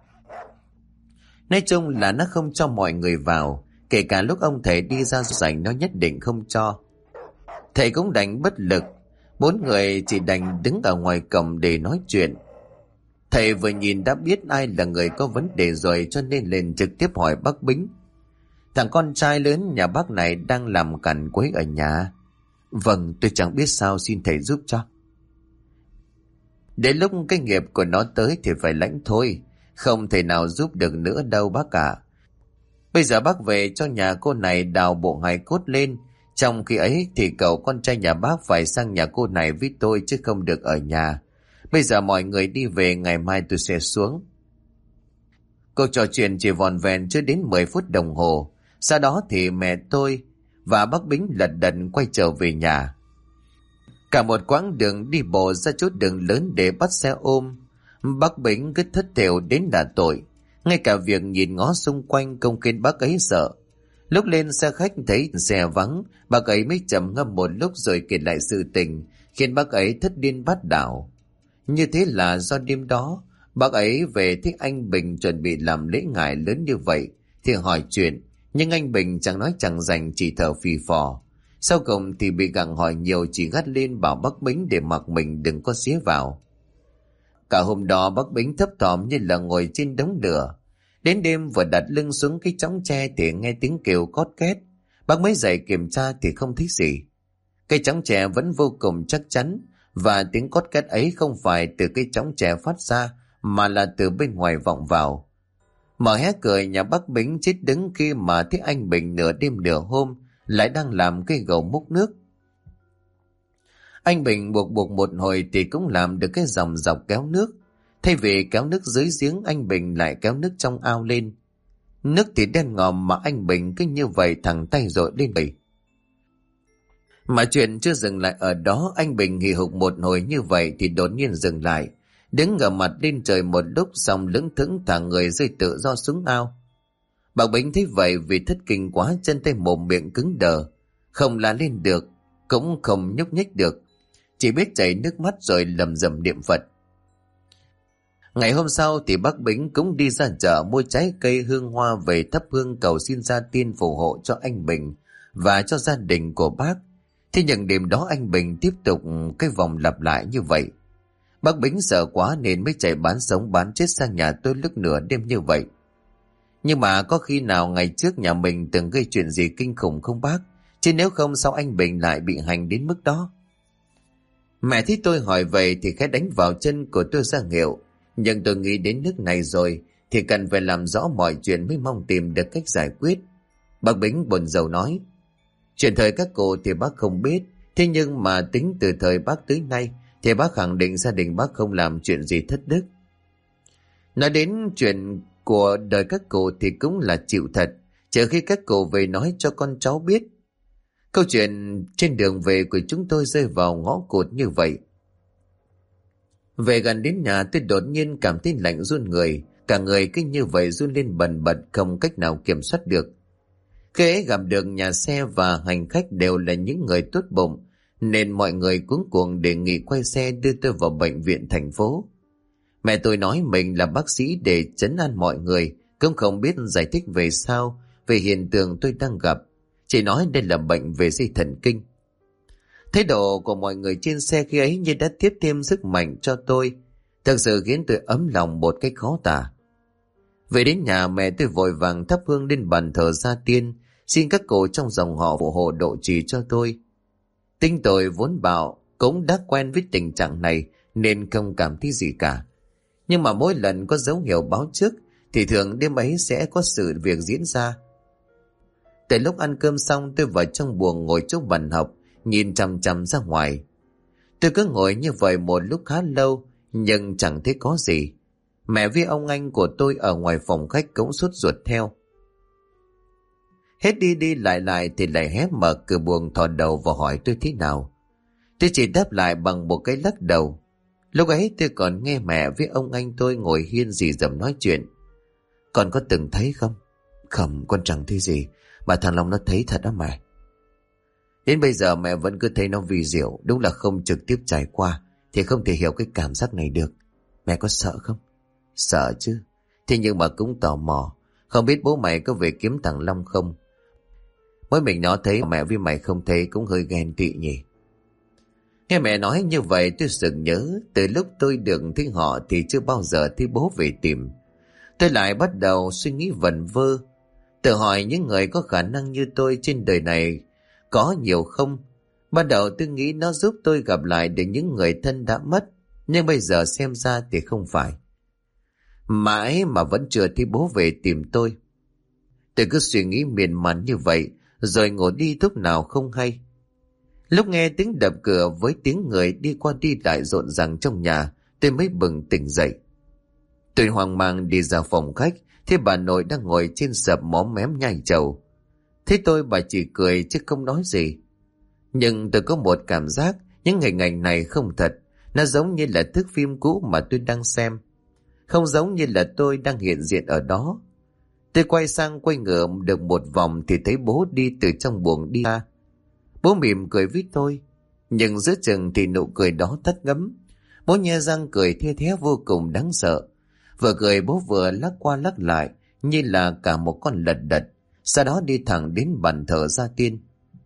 Nói chung là nó không cho mọi người vào, kể cả lúc ông thầy đi ra rảnh nó nhất định không cho. Thầy cũng đành bất lực, 4 người chỉ đành đứng ở ngoài cổng để nói chuyện. Thầy vừa nhìn đã biết ai là người có vấn đề rồi cho nên lên trực tiếp hỏi bác Bính. Thằng con trai lớn nhà bác này đang làm cằn quấy ở nhà. Vâng, tôi chẳng biết sao, xin thầy giúp cho. Đến lúc cái nghiệp của nó tới thì phải lãnh thôi, không thể nào giúp được nữa đâu bác ạ. Bây giờ bác về cho nhà cô này đào bộ hài cốt lên, trong khi ấy thì cậu con trai nhà bác phải sang nhà cô này với tôi chứ không được ở nhà. Bây giờ mọi người đi về, ngày mai tôi sẽ xuống. Cuộc trò chuyện chỉ vòn vẹn chưa đến 10 phút đồng hồ. Sau đó thì mẹ tôi và bác Bính lật đật quay trở về nhà. Cả một quãng đường đi bộ ra chốt đường lớn để bắt xe ôm, bác Bính cứ thất thểu đến là tội. Ngay cả việc nhìn ngó xung quanh cũng khiến bác ấy sợ. Lúc lên xe khách thấy xe vắng, bác ấy mới trầm ngâm một lúc rồi kể lại sự tình, khiến bác ấy thất điên bát đảo. Như thế là do đêm đó, bác ấy về thấy anh Bình chuẩn bị làm lễ ngải lớn như vậy, thì hỏi chuyện, nhưng anh Bình chẳng nói chẳng dành, chỉ thở phì phò. Sau cùng thì bị gặng hỏi nhiều, chỉ gắt lên bảo bác Bính để mặc mình đừng có xía vào. Cả hôm đó bác Bính thấp thỏm như là ngồi trên đống lửa. Đến đêm vừa đặt lưng xuống cái chõng tre thì nghe tiếng kêu cót két. Bác mới dậy kiểm tra thì không thấy gì. Cây chõng tre vẫn vô cùng chắc chắn, và tiếng cót két ấy không phải từ cây chõng tre phát ra mà là từ bên ngoài vọng vào. Mở hé cửa nhà bác Bính chết đứng khi mà thấy anh Bình nửa đêm nửa hôm lại đang làm cái gầu múc nước. Anh Bình buộc một hồi thì cũng làm được cái dòng dọc kéo nước. Thay vì kéo nước dưới giếng, anh Bình lại kéo nước trong ao lên. Nước thì đen ngòm mà anh Bình cứ như vậy thẳng tay dội lên bể. Mà chuyện chưa dừng lại ở đó, anh Bình hì hục một hồi như vậy thì đột nhiên dừng lại, đứng ngửa mặt lên trời một lúc xong lững thững thả người rơi tự do xuống ao. Bác Bính thấy vậy vì thất kinh quá, chân tay mồm miệng cứng đờ, không la lên được, cũng không nhúc nhích được, chỉ biết chảy nước mắt rồi lầm rầm niệm Phật. Ngày hôm sau thì bác Bính cũng đi ra chợ mua trái cây hương hoa về thắp hương cầu xin gia tiên phù hộ cho anh Bình và cho gia đình của bác. Thế nhưng đêm đó anh Bình tiếp tục cái vòng lặp lại như vậy. Bác Bính sợ quá nên mới chạy bán sống bán chết sang nhà tôi lúc nửa đêm như vậy. Nhưng mà có khi nào ngày trước nhà mình từng gây chuyện gì kinh khủng không bác? Chứ nếu không sao anh Bình lại bị hành đến mức đó? Mẹ thấy tôi hỏi vậy thì khẽ đánh vào chân của tôi ra hiệu. Nhưng tôi nghĩ đến nước này rồi thì cần phải làm rõ mọi chuyện mới mong tìm được cách giải quyết. Bác Bính buồn rầu nói, chuyện thời các cụ thì bác không biết, thế nhưng mà tính từ thời bác tới nay thì bác khẳng định gia đình bác không làm chuyện gì thất đức. Nói đến chuyện của đời các cụ thì cũng là chịu thật, chờ khi các cụ về nói cho con cháu biết. Câu chuyện trên đường về của chúng tôi rơi vào ngõ cụt như vậy. Về gần đến nhà tôi đột nhiên cảm thấy lạnh run người, cả người cứ như vậy run lên bần bật không cách nào kiểm soát được. Khi ấy gặp được nhà xe và hành khách đều là những người tốt bụng, nên mọi người cuống cuồng đề nghị quay xe đưa tôi vào bệnh viện thành phố. Mẹ tôi nói mình là bác sĩ để trấn an mọi người, Cũng không biết giải thích về sao về hiện tượng tôi đang gặp, chỉ nói đây là bệnh về dây thần kinh. Thái độ của mọi người trên xe khi ấy như đã tiếp thêm sức mạnh cho tôi, thực sự khiến tôi ấm lòng một cách khó tả. Về đến nhà, mẹ tôi vội vàng thắp hương lên bàn thờ gia tiên, xin các cụ trong dòng họ phù hộ độ trì cho tôi. Tính tôi vốn bạo cũng đã quen với tình trạng này nên không cảm thấy gì cả. Nhưng mà mỗi lần có dấu hiệu báo trước thì thường đêm ấy sẽ có sự việc diễn ra. Từ lúc ăn cơm xong, tôi vào trong buồng ngồi trước bàn học, nhìn chằm chằm ra ngoài. Tôi cứ ngồi như vậy một lúc khá lâu, nhưng chẳng thấy có gì. Mẹ với ông anh của tôi ở ngoài phòng khách cũng sốt ruột theo. Hết đi đi lại thì lại hé mở cửa buồng thò đầu vào hỏi tôi thế nào. Tôi chỉ đáp lại bằng một cái lắc đầu. Lúc ấy tôi còn nghe mẹ với ông anh tôi ngồi hiên rì rầm nói chuyện. Con có từng thấy không? Không, con chẳng thấy gì. Bà thằng Long nó thấy thật đó mẹ. Đến bây giờ mẹ vẫn cứ thấy nó vi diệu. Đúng là không trực tiếp trải qua thì không thể hiểu cái cảm giác này được. Mẹ có sợ không? Sợ chứ. Thế nhưng mà cũng tò mò. Không biết bố mày có về kiếm thằng Long không? Mỗi mình nó thấy, mẹ với mày không thấy cũng hơi ghen tị nhỉ. Nghe mẹ nói như vậy tôi sực nhớ. Từ lúc tôi được thấy họ thì chưa bao giờ thấy bố về tìm. Tôi lại bắt đầu suy nghĩ vẩn vơ, tự hỏi những người có khả năng như tôi trên đời này có nhiều không. Ban đầu tôi nghĩ nó giúp tôi gặp lại được những người thân đã mất, nhưng bây giờ xem ra thì không phải. Mãi mà vẫn chưa thấy bố về tìm tôi. Tôi cứ suy nghĩ miên man như vậy, rồi ngồi đi lúc nào không hay. Lúc nghe tiếng đập cửa với tiếng người đi qua đi lại rộn ràng trong nhà, tôi mới bừng tỉnh dậy. Tôi hoang mang đi ra phòng khách, thấy bà nội đang ngồi trên sập móm mém nhai trầu. Thấy tôi bà chỉ cười chứ không nói gì. Nhưng tôi có một cảm giác những hình ảnh này không thật. Nó giống như là thước phim cũ mà tôi đang xem, không giống như là tôi đang hiện diện ở đó. Tôi quay sang quay ngựa được một vòng thì thấy bố đi từ trong buồng đi ra. Bố mỉm cười với tôi, nhưng giữa chừng thì nụ cười đó tắt ngấm. Bố nhe răng cười the thé vô cùng đáng sợ. Vừa cười bố vừa lắc qua lắc lại như là cả một con lật đật, sau đó đi thẳng đến bàn thờ gia tiên.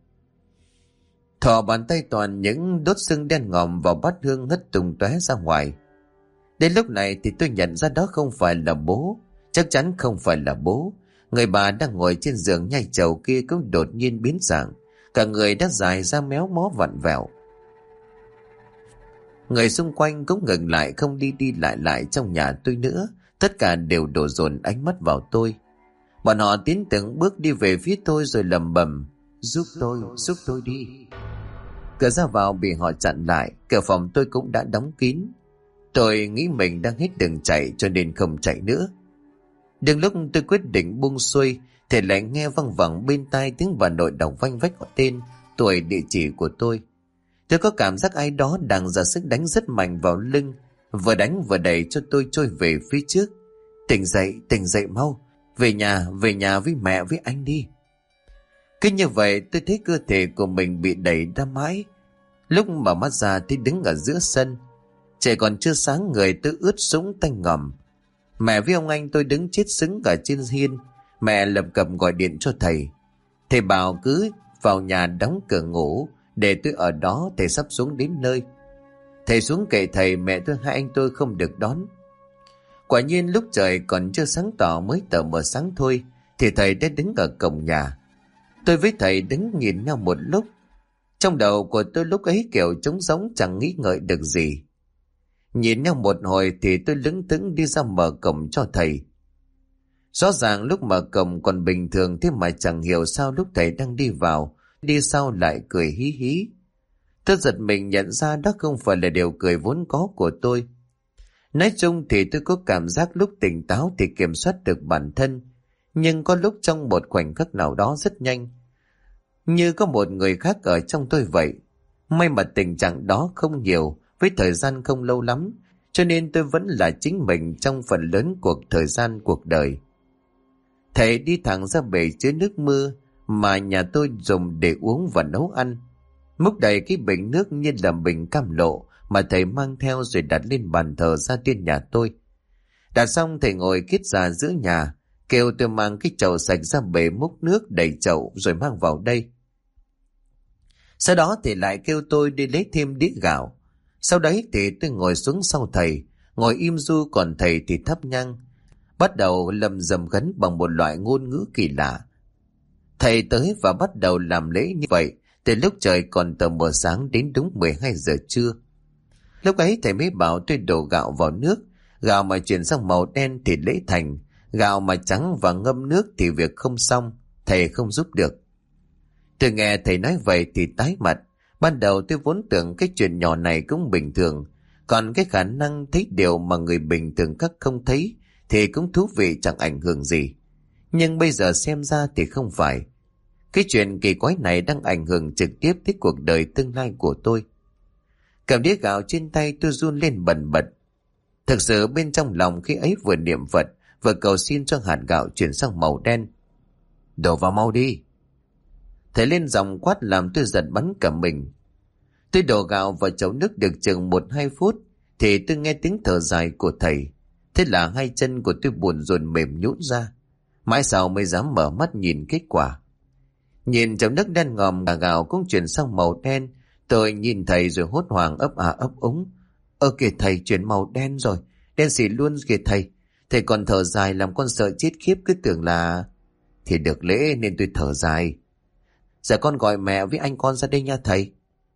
Thò bàn tay toàn những đốt sưng đen ngòm vào bát hương ngất tung tóe ra ngoài. Đến lúc này thì tôi nhận ra đó không phải là bố, chắc chắn không phải là bố. Người bà đang ngồi trên giường nhai trầu kia cũng đột nhiên biến dạng, cả người đã dài ra méo mó vặn vẹo. Người xung quanh cũng ngừng lại, không đi đi lại trong nhà tôi nữa. Tất cả đều đổ dồn ánh mắt vào tôi. Bọn họ tiến từng bước đi về phía tôi rồi lẩm bẩm: giúp tôi đi. Cửa ra vào bị họ chặn lại, cửa phòng tôi cũng đã đóng kín. Tôi nghĩ mình đang hết đường chạy cho nên không chạy nữa. Đến lúc tôi quyết định buông xuôi thì lại nghe văng vẳng bên tai tiếng bà nội đọc vanh vách tên, tuổi, địa chỉ của tôi. Tôi có cảm giác ai đó đang ra sức đánh rất mạnh vào lưng, vừa đánh vừa đẩy cho tôi trôi về phía trước. Tỉnh dậy mau, về nhà với mẹ với anh đi. Cứ như vậy tôi thấy cơ thể của mình bị đẩy ra mãi. Lúc mở mắt ra thì đứng ở giữa sân. Trời còn chưa sáng người tôi ướt sũng tanh ngòm. Mẹ với ông anh tôi đứng chết sững cả trên hiên. Mẹ lập cập gọi điện cho thầy. Thầy bảo cứ vào nhà đóng cửa ngủ, để tôi ở đó, thầy sắp xuống đến nơi. Thầy xuống kệ thầy, mẹ tôi hai anh tôi không được đón. Quả nhiên lúc trời còn chưa sáng tỏ, mới tờ mờ sáng thôi, thì thầy đã đứng ở cổng nhà. Tôi với thầy đứng nhìn nhau một lúc. Trong đầu của tôi lúc ấy kiểu trống rỗng, chẳng nghĩ ngợi được gì. Nhìn nhau một hồi thì tôi lững thững đi ra mở cổng cho thầy. Rõ ràng lúc mở cổng còn bình thường, thế mà chẳng hiểu sao lúc thầy đang đi vào, đi sau lại cười hí hí. Tôi giật mình nhận ra đó không phải là điều cười vốn có của tôi. Nói chung thì tôi có cảm giác lúc tỉnh táo thì kiểm soát được bản thân, nhưng có lúc trong một khoảnh khắc nào đó rất nhanh, như có một người khác ở trong tôi vậy. May mà tình trạng đó không nhiều, với thời gian không lâu lắm, cho nên tôi vẫn là chính mình trong phần lớn cuộc thời gian cuộc đời. Thầy đi thẳng ra bể chứa nước mưa mà nhà tôi dùng để uống và nấu ăn, múc đầy cái bình nước như là bình cam lộ mà thầy mang theo rồi đặt lên bàn thờ gia tiên nhà tôi. Đặt xong thầy ngồi kiết ra giữa nhà, kêu tôi mang cái chậu sạch ra bể múc nước đầy chậu rồi mang vào đây. Sau đó thì lại kêu tôi đi lấy thêm đĩa gạo. Sau đấy thì tôi ngồi xuống sau thầy, ngồi im ru, còn thầy thì thắp nhang, bắt đầu lầm rầm khấn bằng một loại ngôn ngữ kỳ lạ. Thầy tới và bắt đầu làm lễ như vậy từ lúc trời còn tờ mờ sáng đến đúng 12 giờ trưa. Lúc ấy thầy mới bảo tôi đổ gạo vào nước, gạo mà chuyển sang màu đen thì lễ thành, gạo mà trắng và ngâm nước thì việc không xong, thầy không giúp được. Tôi nghe thầy nói vậy thì tái mặt. Ban đầu tôi vốn tưởng cái chuyện nhỏ này cũng bình thường, còn cái khả năng thấy điều mà người bình thường khác không thấy thì cũng thú vị, chẳng ảnh hưởng gì. Nhưng bây giờ xem ra thì không phải. Cái chuyện kỳ quái này đang ảnh hưởng trực tiếp tới cuộc đời tương lai của tôi. Cầm đĩa gạo trên tay tôi run lên bần bật. Thực sự bên trong lòng khi ấy vừa niệm Phật vừa cầu xin cho hạt gạo chuyển sang màu đen. Đổ vào mau đi. Thầy lên giọng quát làm tôi giật bắn cả mình. Tôi đổ gạo vào chậu nước được chừng 1-2 phút thì tôi nghe tiếng thở dài của thầy. Thế là hai chân của tôi buồn rồn mềm nhũn ra. Mãi sau mới dám mở mắt nhìn kết quả. Nhìn chậu nước đen ngòm, cả gạo cũng chuyển sang màu đen. Tôi nhìn thầy rồi hốt hoảng ấp ấp úng. Kìa thầy, chuyển màu đen rồi, đen xì luôn kìa thầy. Thầy còn thở dài làm con sợ chết khiếp, cứ tưởng là... Thì được lễ nên tôi thở dài. Giờ con gọi mẹ với anh con ra đây nha thầy.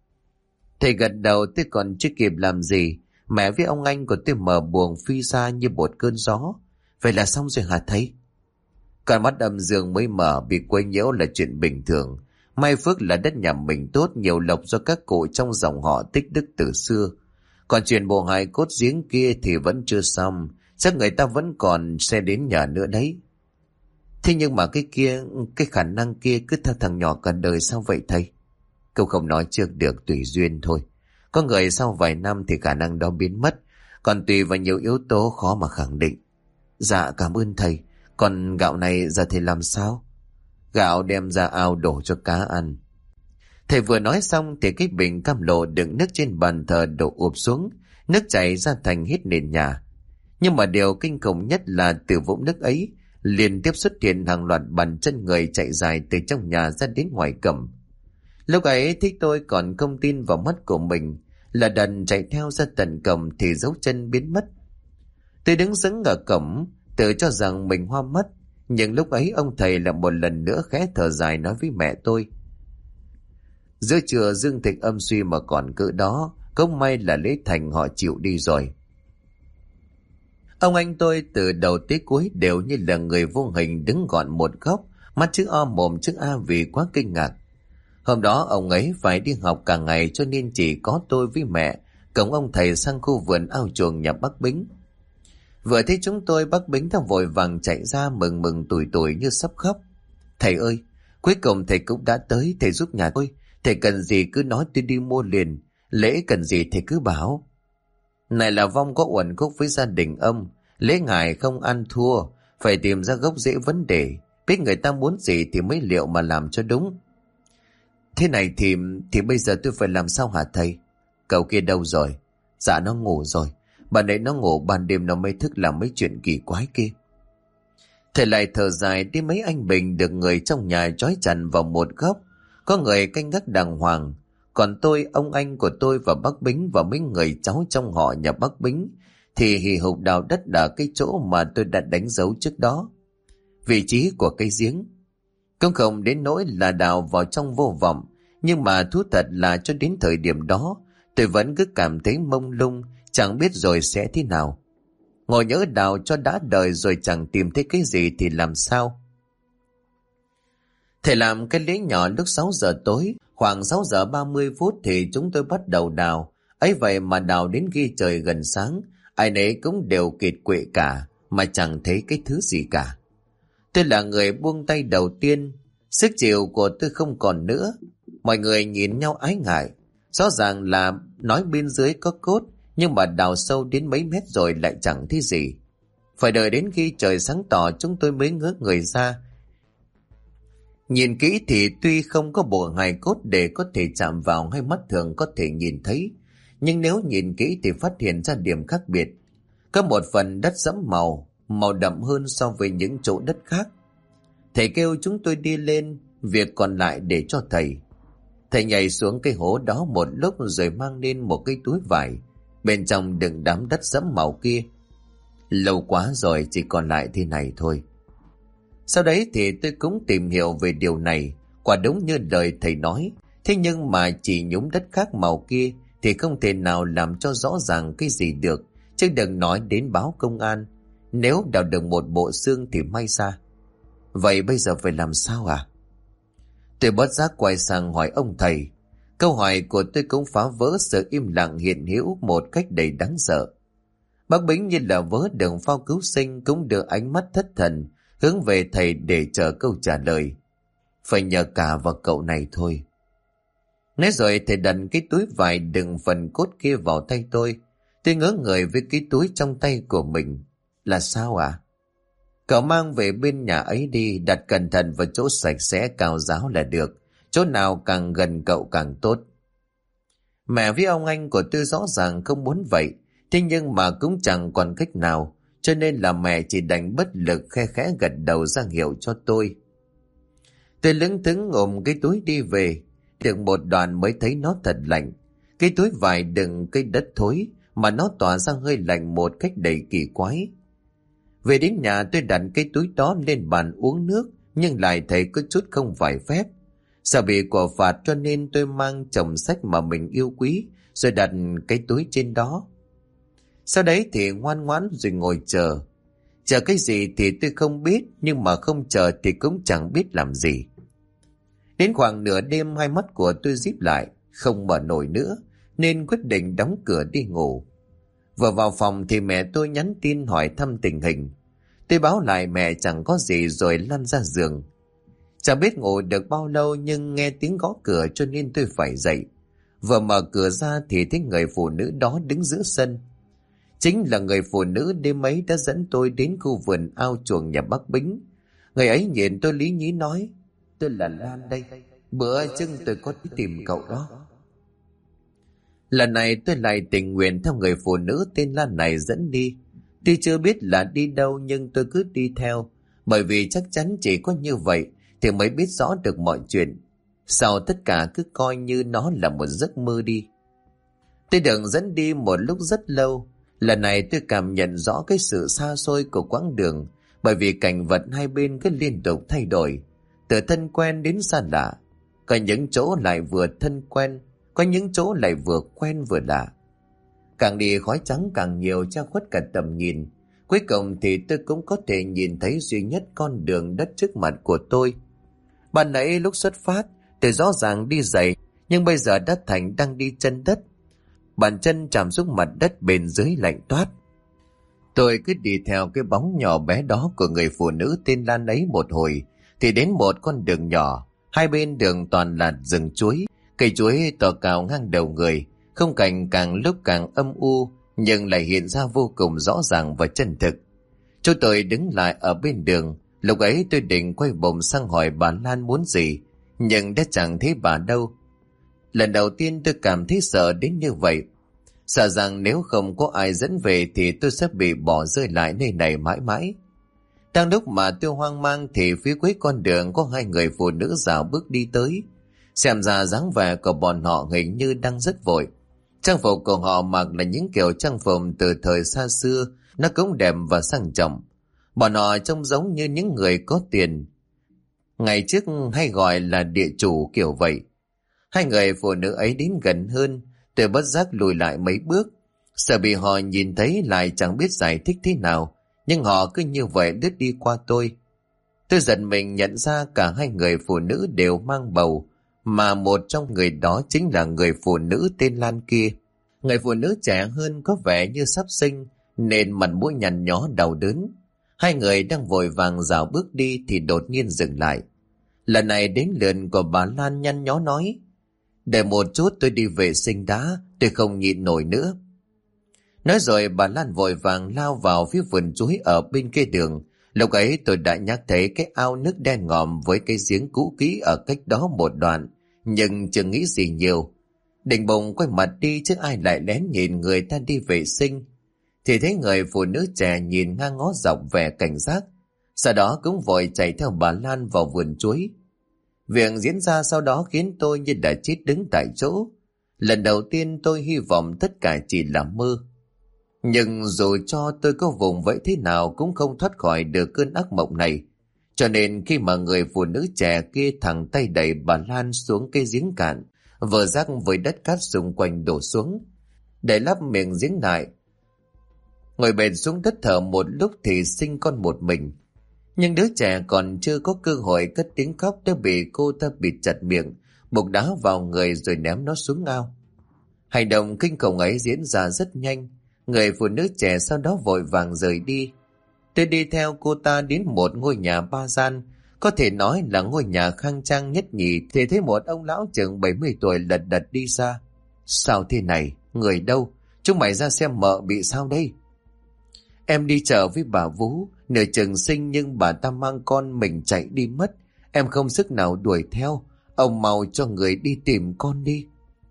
Thầy gật đầu. Tôi còn chưa kịp làm gì, mẹ với ông anh của tôi mở buồng phi ra như một cơn gió. Vậy là xong rồi hả thầy? Còn mắt âm dương mới mở, bị quấy nhiễu là chuyện bình thường. May phước là đất nhà mình tốt, nhiều lộc do các cụ trong dòng họ tích đức từ xưa. Còn chuyện bộ hài cốt giếng kia thì vẫn chưa xong, chắc người ta vẫn còn sẽ đến nhà nữa đấy. Thế nhưng mà cái khả năng kia cứ theo thằng nhỏ cả đời sao vậy thầy? Cậu không nói trước được, tùy duyên thôi. Có người sau vài năm thì khả năng đó biến mất, còn tùy vào nhiều yếu tố khó mà khẳng định. Dạ cảm ơn thầy. Còn gạo này giờ thầy làm sao? Gạo đem ra ao đổ cho cá ăn. Thầy vừa nói xong thì cái bình cam lộ đựng nước trên bàn thờ đổ ụp xuống, nước chảy ra thành hết nền nhà. Nhưng mà điều kinh khủng nhất là từ vũng nước ấy liên tiếp xuất hiện hàng loạt bàn chân người chạy dài từ trong nhà ra đến ngoài cổng. Lúc ấy thích tôi còn không tin vào mắt của mình, là đần chạy theo ra tận cổng thì dấu chân biến mất. Tôi đứng sững ở cổng, tự cho rằng mình hoa mắt, nhưng lúc ấy ông thầy lại một lần nữa khẽ thở dài nói với mẹ tôi. Giữa trưa dương thịnh âm suy mà còn cỡ đó, không may là lễ thành họ chịu đi rồi. Ông anh tôi từ đầu tới cuối đều như là người vô hình đứng gọn một góc, mắt chữ O mồm chữ A vì quá kinh ngạc. Hôm đó ông ấy phải đi học cả ngày cho nên chỉ có tôi với mẹ cùng ông thầy sang khu vườn ao chuồng nhà bác Bính. Vừa thấy chúng tôi, bác Bính đã vội vàng chạy ra mừng mừng tủi tủi như sắp khóc. Thầy ơi, cuối cùng thầy cũng đã tới, thầy giúp nhà tôi. Thầy cần gì cứ nói tôi đi mua liền, lễ cần gì thầy cứ bảo. Này là vong có uẩn khúc với gia đình ông, lễ ngài không ăn thua, phải tìm ra gốc rễ vấn đề, biết người ta muốn gì thì mới liệu mà làm cho đúng. Thế này thì bây giờ tôi phải làm sao hả thầy? Cậu kia đâu rồi? Dạ nó ngủ rồi. Bạn ấy nó ngủ, ban đêm nó mới thức làm mấy chuyện kỳ quái kia. Thầy lại thở dài đi. Mấy anh Bình được người trong nhà trói chặt vào một góc, có người canh gác đàng hoàng. Còn tôi, ông anh của tôi và bác Bính và mấy người cháu trong họ nhà bác Bính thì hì hục đào đất ở cái chỗ mà tôi đã đánh dấu trước đó, vị trí của cây giếng. Cũng không đến nỗi là đào vào trong vô vọng, nhưng mà thú thật là cho đến thời điểm đó tôi vẫn cứ cảm thấy mông lung, chẳng biết rồi sẽ thế nào. Ngồi nhớ đào cho đã đời rồi chẳng tìm thấy cái gì thì làm sao? Thầy làm cái lễ nhỏ lúc 6 giờ tối, khoảng 6 giờ 30 phút thì chúng tôi bắt đầu đào. Ấy vậy mà đào đến khi trời gần sáng, ai nấy cũng đều kiệt quệ cả, mà chẳng thấy cái thứ gì cả. Tôi là người buông tay đầu tiên, sức chịu của tôi không còn nữa. Mọi người nhìn nhau ái ngại. Rõ ràng là nói bên dưới có cốt, nhưng mà đào sâu đến mấy mét rồi lại chẳng thấy gì. Phải đợi đến khi trời sáng tỏ chúng tôi mới ngớ người ra. Nhìn kỹ thì tuy không có bộ hài cốt để có thể chạm vào hay mắt thường có thể nhìn thấy, nhưng nếu nhìn kỹ thì phát hiện ra điểm khác biệt. Có một phần đất sẫm màu, màu đậm hơn so với những chỗ đất khác. Thầy kêu chúng tôi đi lên, việc còn lại để cho thầy. Thầy nhảy xuống cái hố đó một lúc rồi mang lên một cái túi vải, bên trong đựng đám đất sẫm màu kia. Lâu quá rồi, chỉ còn lại thế này thôi. Sau đấy thì tôi cũng tìm hiểu về điều này, quả đúng như lời thầy nói. Thế nhưng mà chỉ nhúm đất khác màu kia thì không thể nào làm cho rõ ràng cái gì được, chứ đừng nói đến báo công an. Nếu đào được một bộ xương thì may ra. Vậy bây giờ phải làm sao à? Tôi bất giác quay sang hỏi ông thầy. Câu hỏi của tôi cũng phá vỡ sự im lặng hiện hữu một cách đầy đáng sợ. Bác Bính như là vớ đường phao cứu sinh cũng đưa ánh mắt thất thần hướng về thầy để chờ câu trả lời. Phải nhờ cả vào cậu này thôi. Nói rồi thầy đặt cái túi vải đựng phần cốt kia vào tay tôi. Tôi ngỡ người với cái túi trong tay của mình. Là sao à? Cậu mang về bên nhà ấy đi, đặt cẩn thận vào chỗ sạch sẽ cao ráo là được. Chỗ nào càng gần cậu càng tốt. Mẹ với ông anh của tôi rõ ràng không muốn vậy, thế nhưng mà cũng chẳng còn cách nào, cho nên là mẹ chỉ đành bất lực khe khẽ gật đầu ra hiệu cho tôi. Tôi lững thững ôm cái túi đi về, được một đoạn mới thấy nó thật lạnh. Cái túi vải đựng cái đất thối mà nó tỏa ra hơi lạnh một cách đầy kỳ quái. Về đến nhà tôi đặt cái túi đó lên bàn uống nước, nhưng lại thấy có chút không phải phép. Sợ bị quả phạt cho nên tôi mang chồng sách mà mình yêu quý rồi đặt cái túi trên đó. Sau đấy thì ngoan ngoãn rồi ngồi chờ. Chờ cái gì thì tôi không biết, nhưng mà không chờ thì cũng chẳng biết làm gì. Đến khoảng nửa đêm hai mắt của tôi díp lại, không mở nổi nữa, nên quyết định đóng cửa đi ngủ. Vừa vào phòng thì mẹ tôi nhắn tin hỏi thăm tình hình. Tôi báo lại mẹ chẳng có gì rồi lăn ra giường. Chẳng biết ngủ được bao lâu nhưng nghe tiếng gõ cửa cho nên tôi phải dậy. Vừa mở cửa ra thì thấy người phụ nữ đó đứng giữa sân. Chính là người phụ nữ đêm ấy đã dẫn tôi đến khu vườn ao chuồng nhà bác Bính. Người ấy nhìn tôi lý nhí nói: Tôi là Lan đây, bữa chưng tôi có đi tìm cậu đó. Lần này tôi lại tình nguyện theo người phụ nữ tên Lan này dẫn đi. Tuy chưa biết là đi đâu nhưng tôi cứ đi theo, bởi vì chắc chắn chỉ có như vậy thì mới biết rõ được mọi chuyện. Sau tất cả cứ coi như nó là một giấc mơ đi. Tôi được dẫn đi một lúc rất lâu. Lần này tôi cảm nhận rõ cái sự xa xôi của quãng đường, bởi vì cảnh vật hai bên cứ liên tục thay đổi, từ thân quen đến xa lạ. Có những chỗ lại vừa thân quen, có những chỗ lại vừa quen vừa lạ. Càng đi khói trắng càng nhiều che khuất cả tầm nhìn. Cuối cùng thì tôi cũng có thể nhìn thấy duy nhất con đường đất trước mặt của tôi. Ban nãy lúc xuất phát tôi rõ ràng đi giày, nhưng bây giờ đã thành đang đi chân đất. Bàn chân chạm xuống mặt đất bên dưới lạnh toát. Tôi cứ đi theo cái bóng nhỏ bé đó của người phụ nữ tên Lan ấy một hồi, thì đến một con đường nhỏ. Hai bên đường toàn là rừng chuối, cây chuối to cao ngang đầu người. Khung cảnh càng lúc càng âm u, nhưng lại hiện ra vô cùng rõ ràng và chân thực. Chúng tôi đứng lại ở bên đường. Lúc ấy tôi định quay bồm sang hỏi bà Lan muốn gì, nhưng đã chẳng thấy bà đâu. Lần đầu tiên tôi cảm thấy sợ đến như vậy. Sợ rằng nếu không có ai dẫn về thì tôi sẽ bị bỏ rơi lại nơi này mãi mãi. Đang lúc mà tôi hoang mang thì phía cuối con đường có hai người phụ nữ dạo bước đi tới. Xem ra dáng vẻ của bọn họ hình như đang rất vội. Trang phục của họ mặc là những kiểu trang phục từ thời xa xưa, nó cũng đẹp và sang trọng. Bọn họ trông giống như những người có tiền, ngày trước hay gọi là địa chủ kiểu vậy. Hai người phụ nữ ấy đến gần hơn, tôi bất giác lùi lại mấy bước, sợ bị họ nhìn thấy lại chẳng biết giải thích thế nào, nhưng họ cứ như vậy lướt đi qua tôi. Tôi giật mình nhận ra cả hai người phụ nữ đều mang bầu, mà một trong người đó chính là người phụ nữ tên Lan kia. Người phụ nữ trẻ hơn có vẻ như sắp sinh, nên mặt mũi nhăn nhó đau đớn. Hai người đang vội vàng dạo bước đi thì đột nhiên dừng lại. Lần này đến lượt của bà Lan nhăn nhó nói: Để một chút, tôi đi vệ sinh đã, tôi không nhịn nổi nữa. Nói rồi bà Lan vội vàng lao vào phía vườn chuối ở bên kia đường. Lúc ấy tôi đã nhắc thấy cái ao nước đen ngòm với cái giếng cũ kỹ ở cách đó một đoạn, nhưng chưa nghĩ gì nhiều. Định bụng quay mặt đi chứ ai lại lén nhìn người ta đi vệ sinh. thì thấy người phụ nữ trẻ nhìn ngang ngó dọc vẻ cảnh giác, sau đó cũng vội chạy theo bà Lan vào vườn chuối. Việc diễn ra sau đó khiến tôi như đã chết đứng tại chỗ. Lần đầu tiên tôi hy vọng tất cả chỉ là mơ. Nhưng dù cho tôi có vùng vẫy thế nào cũng không thoát khỏi được cơn ác mộng này. Cho nên khi mà người phụ nữ trẻ kia thẳng tay đẩy bà Lan xuống cái giếng cạn, vỡ rác với đất cát xung quanh đổ xuống, để lắp miệng giếng lại. Ngồi bệt xuống đất thở một lúc thì sinh con một mình. Nhưng đứa trẻ còn chưa có cơ hội cất tiếng khóc đã bị cô ta bịt chặt miệng, buộc đá vào người rồi ném nó xuống ao. Hành động kinh khủng ấy diễn ra rất nhanh. Người phụ nữ trẻ sau đó vội vàng rời đi. Tôi đi theo cô ta đến một ngôi nhà 3 gian, có thể nói là ngôi nhà khang trang nhất nhì, thì thấy một ông lão chừng 70 tuổi lật đật đi ra. Sao thế này? Người đâu? Chúng mày ra xem mợ bị sao đây? Em đi chợ với bà Vú, nửa chừng sinh nhưng bà ta mang con mình chạy đi mất. Em không sức nào đuổi theo. Ông mau cho người đi tìm con đi.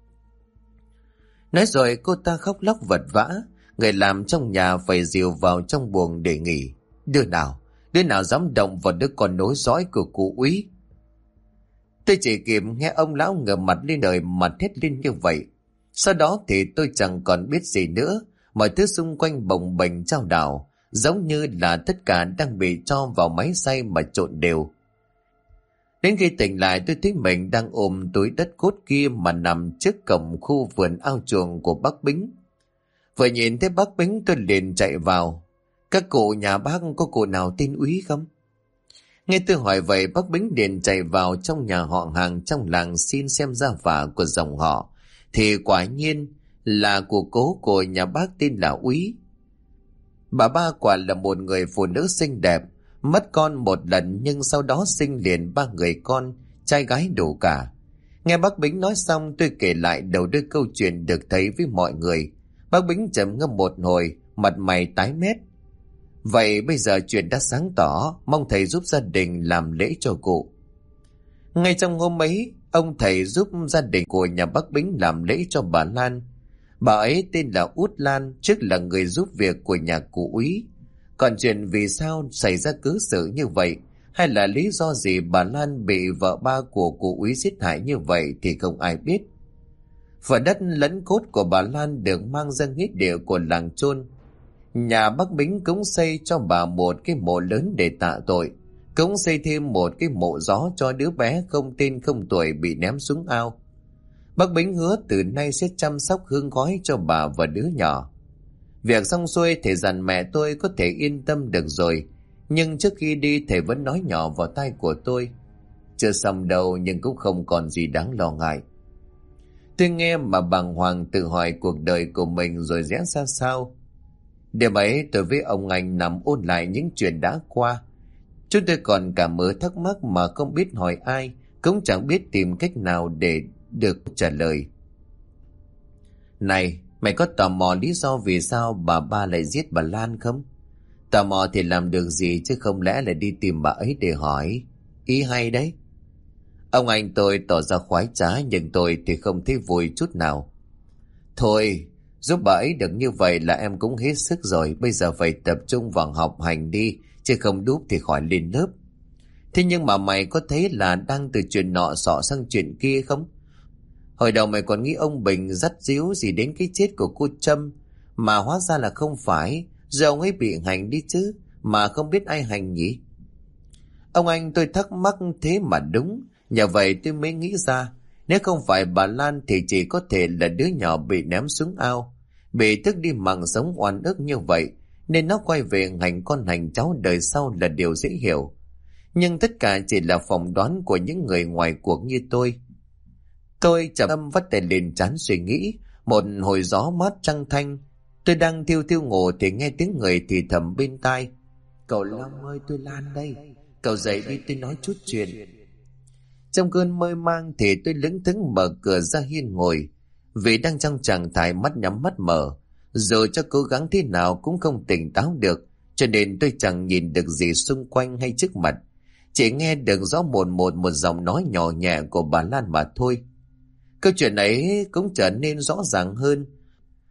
Nói rồi cô ta khóc lóc vật vã. Người làm trong nhà phải dìu vào trong buồng để nghỉ. Đứa nào dám động vào đứa con nối dõi của cụ úy? Tôi chỉ kịp nghe ông lão ngửa mặt lên đời mà thét lên như vậy. Sau đó thì tôi chẳng còn biết gì nữa. Mọi thứ xung quanh bồng bềnh chao đảo, giống như là tất cả đang bị cho vào máy xay mà trộn đều. Đến khi tỉnh lại tôi thấy mình đang ôm túi đất cốt kia mà nằm trước cổng khu vườn ao chuồng của bác Bính. Vừa nhìn thấy bác Bính tôi liền chạy vào. Các cụ nhà bác có cụ nào tên Úy không? Nghe tôi hỏi vậy bác Bính liền chạy vào trong nhà họ hàng trong làng xin xem gia phả của dòng họ. Thì quả nhiên là của cố của nhà bác tên là Úy. Bà ba quả là một người phụ nữ xinh đẹp, mất con một lần nhưng sau đó sinh liền 3 người con, trai gái đủ cả. Nghe bác Bính nói xong tôi kể lại đầu đuôi câu chuyện được thấy với mọi người. Bác Bính trầm ngâm một hồi, mặt mày tái mét. Vậy bây giờ chuyện đã sáng tỏ, mong thầy giúp gia đình làm lễ cho cụ. Ngay trong hôm ấy, ông thầy giúp gia đình của nhà bác Bính làm lễ cho bà Lan. Bà ấy tên là Út Lan, trước là người giúp việc của nhà cụ Úy. Còn chuyện vì sao xảy ra cớ sự như vậy, hay là lý do gì bà Lan bị vợ ba của cụ Úy giết hại như vậy thì không ai biết. Phần đất lẫn cốt của bà Lan được mang ra nghĩa địa của làng chôn. Nhà bác Bính cũng xây cho bà một cái mộ lớn để tạ tội, cũng xây thêm một cái mộ gió cho đứa bé không tên không tuổi bị ném xuống ao. Bác Bính hứa từ nay sẽ chăm sóc hương gói cho bà và đứa nhỏ. Việc xong xuôi thầy dặn mẹ tôi có thể yên tâm được rồi. Nhưng trước khi đi thầy vẫn nói nhỏ vào tai của tôi. Chưa xong đâu nhưng cũng không còn gì đáng lo ngại. Tôi nghe mà bàng hoàng tự hỏi cuộc đời của mình rồi rẽ ra sao. Đêm ấy tôi với ông anh nằm ôn lại những chuyện đã qua. Chúng tôi còn cả mớ thắc mắc mà không biết hỏi ai, cũng chẳng biết tìm cách nào để được trả lời. Này, mày có tò mò lý do vì sao bà ba lại giết bà Lan không? Tò mò thì làm được gì chứ không lẽ lại đi tìm bà ấy để hỏi. Ý hay đấy. Ông anh tôi tỏ ra khoái trá nhưng tôi thì không thấy vui chút nào. Thôi, giúp bà ấy được như vậy là em cũng hết sức rồi. Bây giờ phải tập trung vào học hành đi, chứ không đúp thì khỏi lên lớp. Thế nhưng mà mày có thấy là đang từ chuyện nọ xọ sang chuyện kia không? Hồi đầu mày còn nghĩ ông Bình dắt díu gì đến cái chết của cô Trâm, mà hóa ra là không phải, giờ ông ấy bị hành đi chứ, mà không biết ai hành nhỉ? Ông anh tôi thắc mắc thế mà đúng, nhờ vậy tôi mới nghĩ ra, nếu không phải bà Lan thì chỉ có thể là đứa nhỏ bị ném xuống ao, bị thức đi mạng sống oan ức như vậy, nên nó quay về hành con hành cháu đời sau là điều dễ hiểu. Nhưng tất cả chỉ là phỏng đoán của những người ngoài cuộc như tôi. Tôi trầm tâm vắt tay lên trán suy nghĩ. Một hồi gió mát trăng thanh, tôi đang thiêu thiêu ngủ thì nghe tiếng người thì thầm bên tai. Cậu Long ơi, tôi Lan đây, cậu dậy đi tôi nói chút chuyện. Trong cơn mơ mang thì tôi lững thững mở cửa ra hiên ngồi, vì đang trong trạng thái mắt nhắm mắt mở, dù cho cố gắng thế nào cũng không tỉnh táo được, cho nên tôi chẳng nhìn được gì xung quanh hay trước mặt, chỉ nghe được rõ một giọng nói nhỏ nhẹ của bà Lan mà thôi. Câu chuyện ấy cũng trở nên rõ ràng hơn.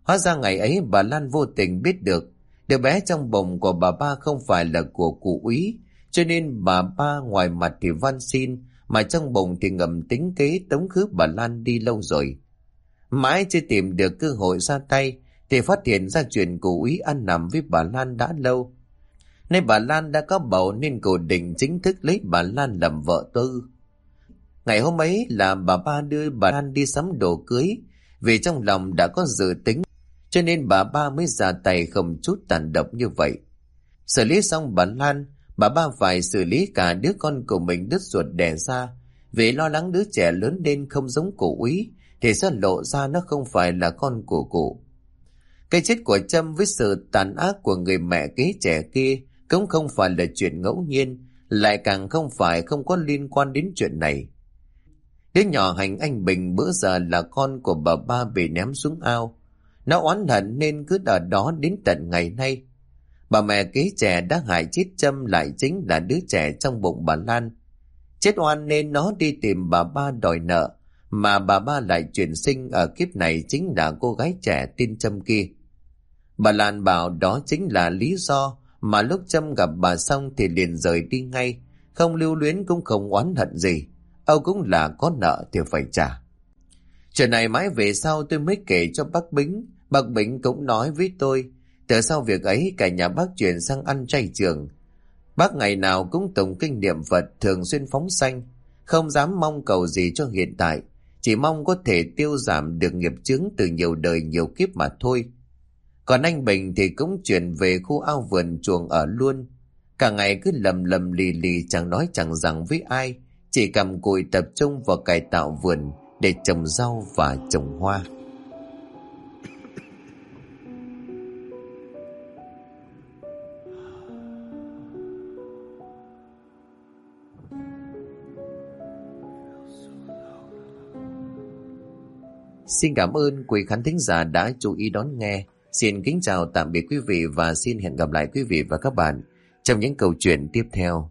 Hóa ra ngày ấy bà Lan vô tình biết được đứa bé trong bụng của bà ba không phải là của cụ úy, cho nên bà ba ngoài mặt thì van xin, mà trong bụng thì ngầm tính kế tống khứ bà Lan đi lâu rồi. Mãi chưa tìm được cơ hội ra tay thì phát hiện ra chuyện cụ úy ăn nằm với bà Lan đã lâu. Nay bà Lan đã có bầu nên cụ định chính thức lấy bà Lan làm vợ tư. Ngày hôm ấy là bà ba đưa bà Lan đi sắm đồ cưới, vì trong lòng đã có dự tính, cho nên bà ba mới ra tay không chút tàn độc như vậy. Xử lý xong bà Lan, bà ba phải xử lý cả đứa con của mình đứt ruột đẻ ra, vì lo lắng đứa trẻ lớn lên không giống cụ úy thì sẽ lộ ra nó không phải là con của cụ. Cái chết của Trâm với sự tàn ác của người mẹ kế trẻ kia cũng không phải là chuyện ngẫu nhiên, lại càng không phải không có liên quan đến chuyện này. Đứa nhỏ Hành Anh Bình bữa giờ là con của bà ba bị ném xuống ao. Nó oán hận nên cứ ở đó đến tận ngày nay. Bà mẹ kế trẻ đã hại chết Trâm lại chính là đứa trẻ trong bụng bà Lan. Chết oan nên nó đi tìm bà ba đòi nợ, mà bà ba lại chuyển sinh ở kiếp này chính là cô gái trẻ tên Trâm kia. Bà Lan bảo đó chính là lý do mà lúc Trâm gặp bà xong thì liền rời đi ngay, không lưu luyến cũng không oán hận gì. Âu cũng là có nợ thì phải trả. Chuyện này mãi về sau tôi mới kể cho bác Bính. Bác Bính cũng nói với tôi, từ sau việc ấy cả nhà bác chuyển sang ăn chay trường. Bác ngày nào cũng tụng kinh niệm Phật, thường xuyên phóng sanh, không dám mong cầu gì cho hiện tại, chỉ mong có thể tiêu giảm được nghiệp chướng từ nhiều đời nhiều kiếp mà thôi. Còn anh Bình thì cũng chuyển về khu ao vườn chuồng ở luôn. Cả ngày cứ lầm lầm lì lì chẳng nói chẳng rằng với ai, chỉ cầm cùi tập trung vào cải tạo vườn để trồng rau và trồng hoa. Xin cảm ơn quý khán thính giả đã chú ý đón nghe. Xin kính chào tạm biệt quý vị và xin hẹn gặp lại quý vị và các bạn trong những câu chuyện tiếp theo.